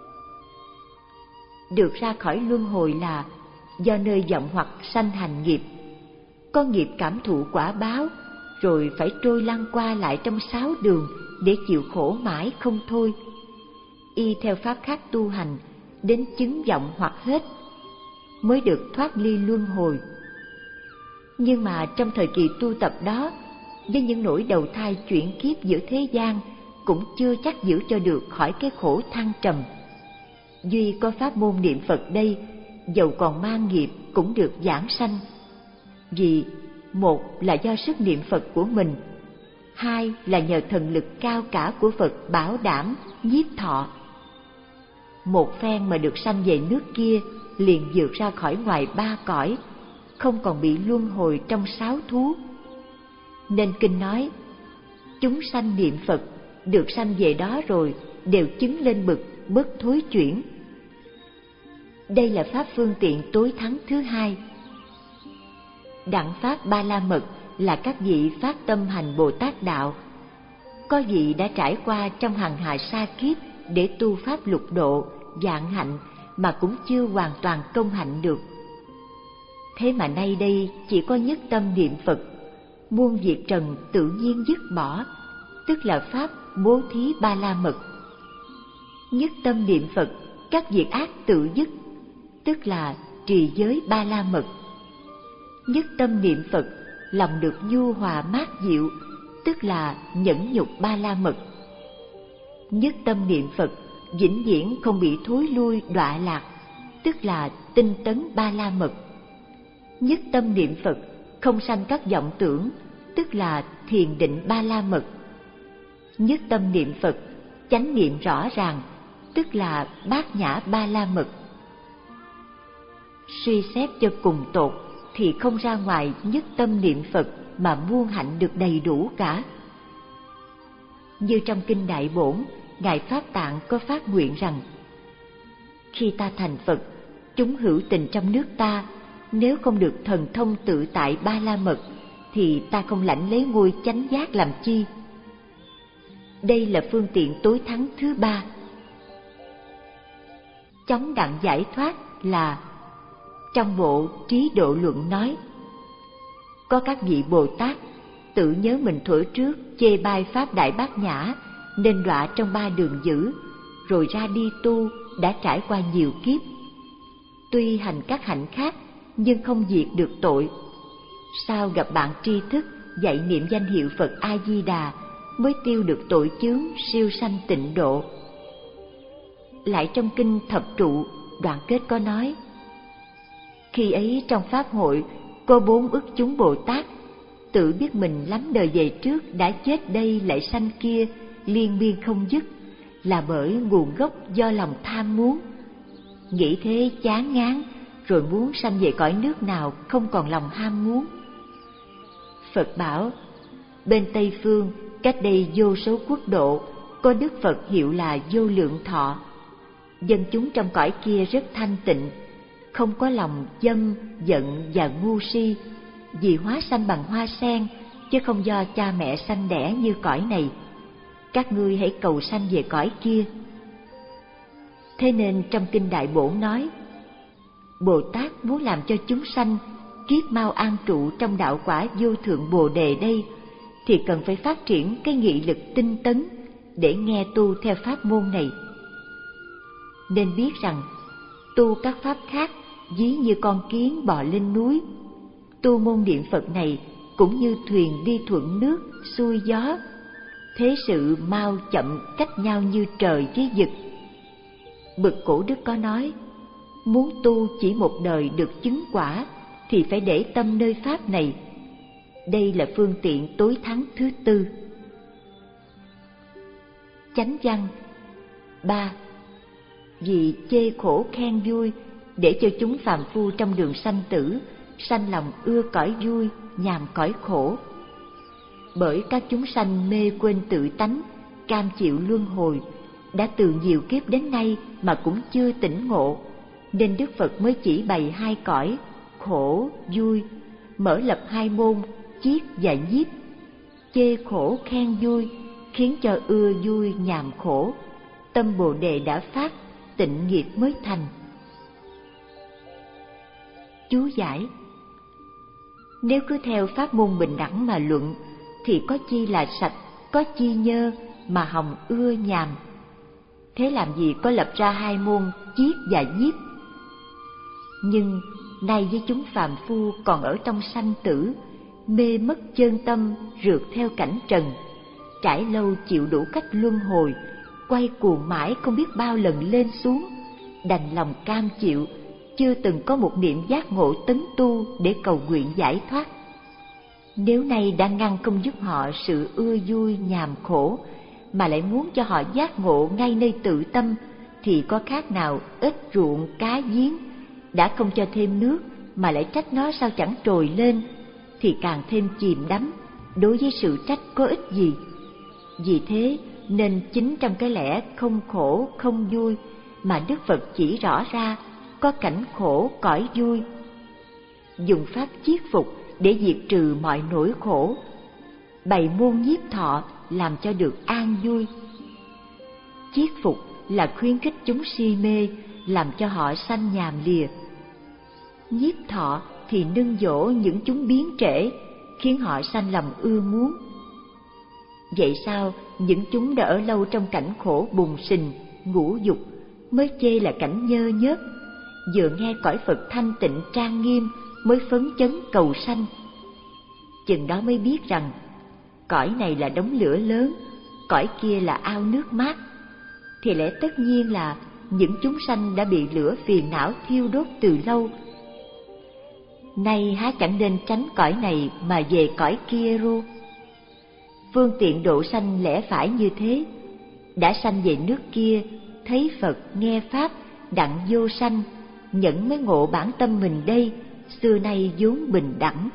Được ra khỏi luân hồi là do nơi vọng hoặc sanh hành nghiệp. Có nghiệp cảm thụ quả báo, rồi phải trôi lăn qua lại trong sáu đường để chịu khổ mãi không thôi. Y theo pháp khác tu hành, đến chứng vọng hoặc hết, mới được thoát ly luân hồi. Nhưng mà trong thời kỳ tu tập đó, với những nỗi đầu thai chuyển kiếp giữa thế gian, cũng chưa chắc giữ cho được khỏi cái khổ thăng trầm. Duy có pháp môn niệm Phật đây, dầu còn mang nghiệp cũng được giảng sanh. Vì một là do sức niệm Phật của mình, hai là nhờ thần lực cao cả của Phật bảo đảm nhiếp thọ. Một phen mà được sanh về nước kia, liền vượt ra khỏi ngoài ba cõi, không còn bị luân hồi trong sáu thú. Nên kinh nói, chúng sanh niệm Phật, được sanh về đó rồi, đều chứng lên bậc bất thối chuyển. Đây là pháp phương tiện tối thắng thứ hai. Đặng pháp ba la mật là các vị phát tâm hành Bồ Tát đạo. Có vị đã trải qua trong hằng hà sa kiếp để tu pháp lục độ, vạn hạnh mà cũng chưa hoàn toàn công hạnh được. Thế mà nay đây chỉ có nhất tâm niệm Phật, muôn việc trần tự nhiên dứt bỏ, tức là pháp bố thí ba la mật. Nhất tâm niệm Phật, các việc ác tự dứt, tức là trì giới ba la mật. Nhất tâm niệm Phật, lòng được nhu hòa mát dịu, tức là nhẫn nhục ba la mật. Nhất tâm niệm Phật, vĩnh viễn không bị thối lui đọa lạc, tức là tinh tấn ba la mật. Nhất tâm niệm Phật, không sanh các vọng tưởng, tức là thiền định ba la mật. nhất tâm niệm Phật, chánh niệm rõ ràng, tức là bát nhã ba la mật. Suy xét cho cùng tột thì không ra ngoài nhất tâm niệm Phật mà muôn hạnh được đầy đủ cả. Như trong kinh Đại Bổn, Ngài Pháp Tạng có phát nguyện rằng: khi ta thành Phật, chúng hữu tình trong nước ta, nếu không được thần thông tự tại ba la mật, thì ta không lãnh lấy ngôi chánh giác làm chi. Đây là phương tiện tối thắng thứ ba. Chóng đặng giải thoát là trong bộ Trí Độ Luận nói: có các vị Bồ Tát tự nhớ mình thuở trước chê bai pháp Đại Bát Nhã, nên đọa trong ba đường dữ, rồi ra đi tu, đã trải qua nhiều kiếp. Tuy hành các hạnh khác, nhưng không diệt được tội. Sao gặp bạn tri thức dạy niệm danh hiệu Phật A Di Đà, mới tiêu được tội chướng, siêu sanh tịnh độ. Lại trong kinh Thập Trụ đoạn kết có nói: khi ấy trong pháp hội có bốn ức chúng Bồ Tát, tự biết mình lắm đời về trước đã chết đây lại sanh kia, liên miên không dứt, là bởi nguồn gốc do lòng tham muốn. Nghĩ thế chán ngán, rồi muốn sanh về cõi nước nào không còn lòng ham muốn. Phật bảo: bên Tây Phương, cách đây vô số quốc độ, có Đức Phật hiệu là Vô Lượng Thọ. Dân chúng trong cõi kia rất thanh tịnh, không có lòng dâm, giận và ngu si, vì hóa sanh bằng hoa sen, chứ không do cha mẹ sanh đẻ như cõi này. Các ngươi hãy cầu sanh về cõi kia. Thế nên trong kinh Đại Bổn nói: Bồ Tát muốn làm cho chúng sanh kiết mau an trụ trong đạo quả vô thượng Bồ Đề đây, thì cần phải phát triển cái nghị lực tinh tấn để nghe tu theo pháp môn này. Nên biết rằng tu các pháp khác ví như con kiến bò lên núi, tu môn niệm Phật này cũng như thuyền đi thuận nước xuôi gió, thế sự mau chậm cách nhau như trời với vực. Bậc cổ đức có nói: muốn tu chỉ một đời được chứng quả, thì phải để tâm nơi pháp này. Đây là phương tiện tối thắng thứ tư. Chánh văn ba. Vì chê khổ khen vui, để cho chúng phàm phu trong đường sanh tử sanh lòng ưa cõi vui, nhàm cõi khổ. Bởi các chúng sanh mê quên tự tánh, cam chịu luân hồi, đã từ nhiều kiếp đến nay mà cũng chưa tỉnh ngộ, nên Đức Phật mới chỉ bày hai cõi khổ vui, mở lập hai môn chiết và nhiếp. Chê khổ khen vui khiến cho ưa vui nhàm khổ, tâm Bồ Đề đã phát, tịnh nghiệp mới thành. Chú giải: nếu cứ theo pháp môn bình đẳng mà luận, thì có chi là sạch, có chi nhơ mà hồng ưa nhàm. Thế làm gì có lập ra hai môn chiết và nhiếp? Nhưng nay với chúng phàm phu còn ở trong sanh tử, mê mất chân tâm, rượt theo cảnh trần, trải lâu chịu đủ cách luân hồi, quay cuồng mãi không biết bao lần lên xuống, đành lòng cam chịu, chưa từng có một niệm giác ngộ tấn tu để cầu nguyện giải thoát. Nếu nay đã ngăn không giúp họ sự ưa vui nhàm khổ, mà lại muốn cho họ giác ngộ ngay nơi tự tâm, thì có khác nào ít ruộng cá giếng, đã không cho thêm nước mà lại trách nó sao chẳng trồi lên, thì càng thêm chìm đắm, đối với sự trách có ích gì. Vì thế nên chính trong cái lẽ không khổ không vui mà Đức Phật chỉ rõ ra có cảnh khổ cõi vui, dùng pháp chiết phục để diệt trừ mọi nỗi khổ, bày môn nhiếp thọ làm cho được an vui. Chiết phục là khuyến khích chúng si mê, làm cho họ sanh nhàm lìa. Nhiếp thọ thì nâng dỗ những chúng biến trễ, khiến họ sanh lòng ưa muốn. Vậy sao những chúng đã ở lâu trong cảnh khổ bùng sình, ngũ dục, mới chê là cảnh nhơ nhớt, vừa nghe cõi Phật thanh tịnh trang nghiêm mới phấn chấn cầu sanh? Chừng đó mới biết rằng cõi này là đống lửa lớn, cõi kia là ao nước mát, thì lẽ tất nhiên là những chúng sanh đã bị lửa phiền não thiêu đốt từ lâu. Nay há chẳng nên tránh cõi này mà về cõi kia ru? phương tiện độ sanh lẽ phải như thế. Đã sanh về nước kia, thấy Phật nghe Pháp, đặng vô sanh, nhẫn mới ngộ bản tâm mình đây, xưa nay vốn bình đẳng.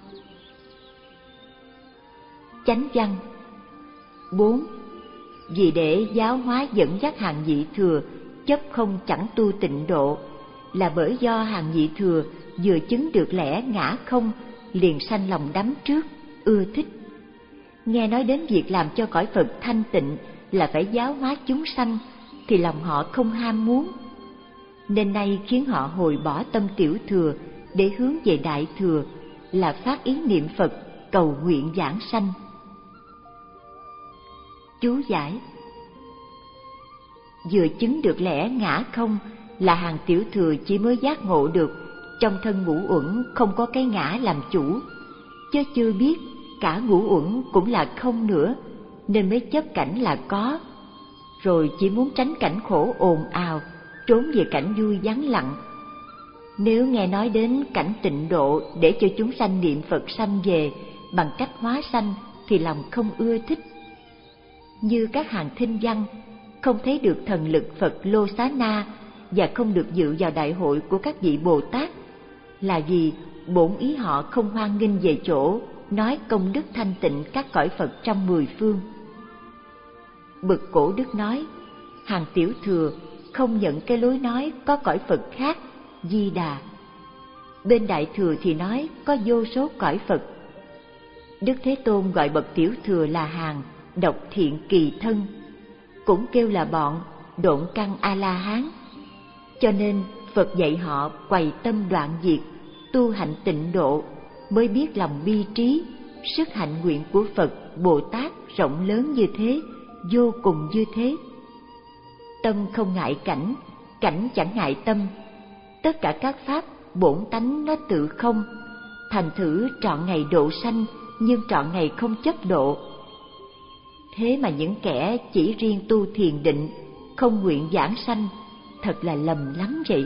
Chánh văn bốn. Vì để giáo hóa dẫn dắt hàng vị thừa chấp không chẳng tu tịnh độ, là bởi do hàng vị thừa vừa chứng được lẽ ngã không, liền sanh lòng đắm trước, ưa thích. Nghe nói đến việc làm cho cõi Phật thanh tịnh là phải giáo hóa chúng sanh, thì lòng họ không ham muốn. Nên nay khiến họ hồi bỏ tâm tiểu thừa để hướng về đại thừa, là phát ý niệm Phật cầu nguyện giảng sanh. Chú giải: vừa chứng được lẽ ngã không là hàng tiểu thừa chỉ mới giác ngộ được trong thân ngũ uẩn không có cái ngã làm chủ, chứ chưa biết cả ngũ uẩn cũng là không nữa, nên mới chấp cảnh là có, rồi chỉ muốn tránh cảnh khổ ồn ào, trốn về cảnh vui vắng lặng. Nếu nghe nói đến cảnh tịnh độ để cho chúng sanh niệm Phật sanh về bằng cách hóa sanh thì lòng không ưa thích. Như các hàng thinh văn không thấy được thần lực Phật Lô Xá Na và không được dự vào đại hội của các vị Bồ Tát, là vì bổn ý họ không hoan nghênh về chỗ nói công đức thanh tịnh các cõi Phật trong mười phương. Bậc Cổ Đức nói, hàng tiểu thừa không nhận cái lối nói có cõi Phật khác, Di Đà. Bên đại thừa thì nói có vô số cõi Phật. Đức Thế Tôn gọi bậc tiểu thừa là hàng độc thiện kỳ thân, cũng kêu là bọn độn căn A-la-hán. Cho nên Phật dạy họ quầy tâm đoạn diệt, tu hạnh tịnh độ, mới biết lòng bi trí, sức hạnh nguyện của Phật Bồ Tát rộng lớn như thế, vô cùng như thế. Tâm không ngại cảnh, cảnh chẳng ngại tâm. Tất cả các pháp bổn tánh nó tự không, thành thử trọn ngày độ sanh, nhưng trọn ngày không chấp độ. Thế mà những kẻ chỉ riêng tu thiền định, không nguyện giảng sanh, thật là lầm lắm vậy.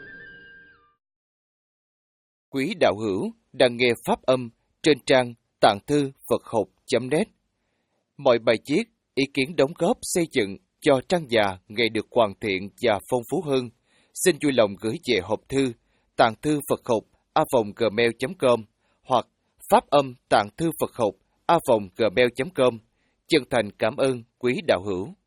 Quý đạo hữu đang nghe pháp âm trên trang tạng thư Phật học chấm net. Mọi bài viết, ý kiến đóng góp xây dựng cho trang già ngày được hoàn thiện và phong phú hơn, xin vui lòng gửi về hộp thư tạng thư Phật học a vòng gmail chấm com hoặc pháp âm tạng thư Phật học a vòng gmail chấm com. Chân thành cảm ơn quý đạo hữu.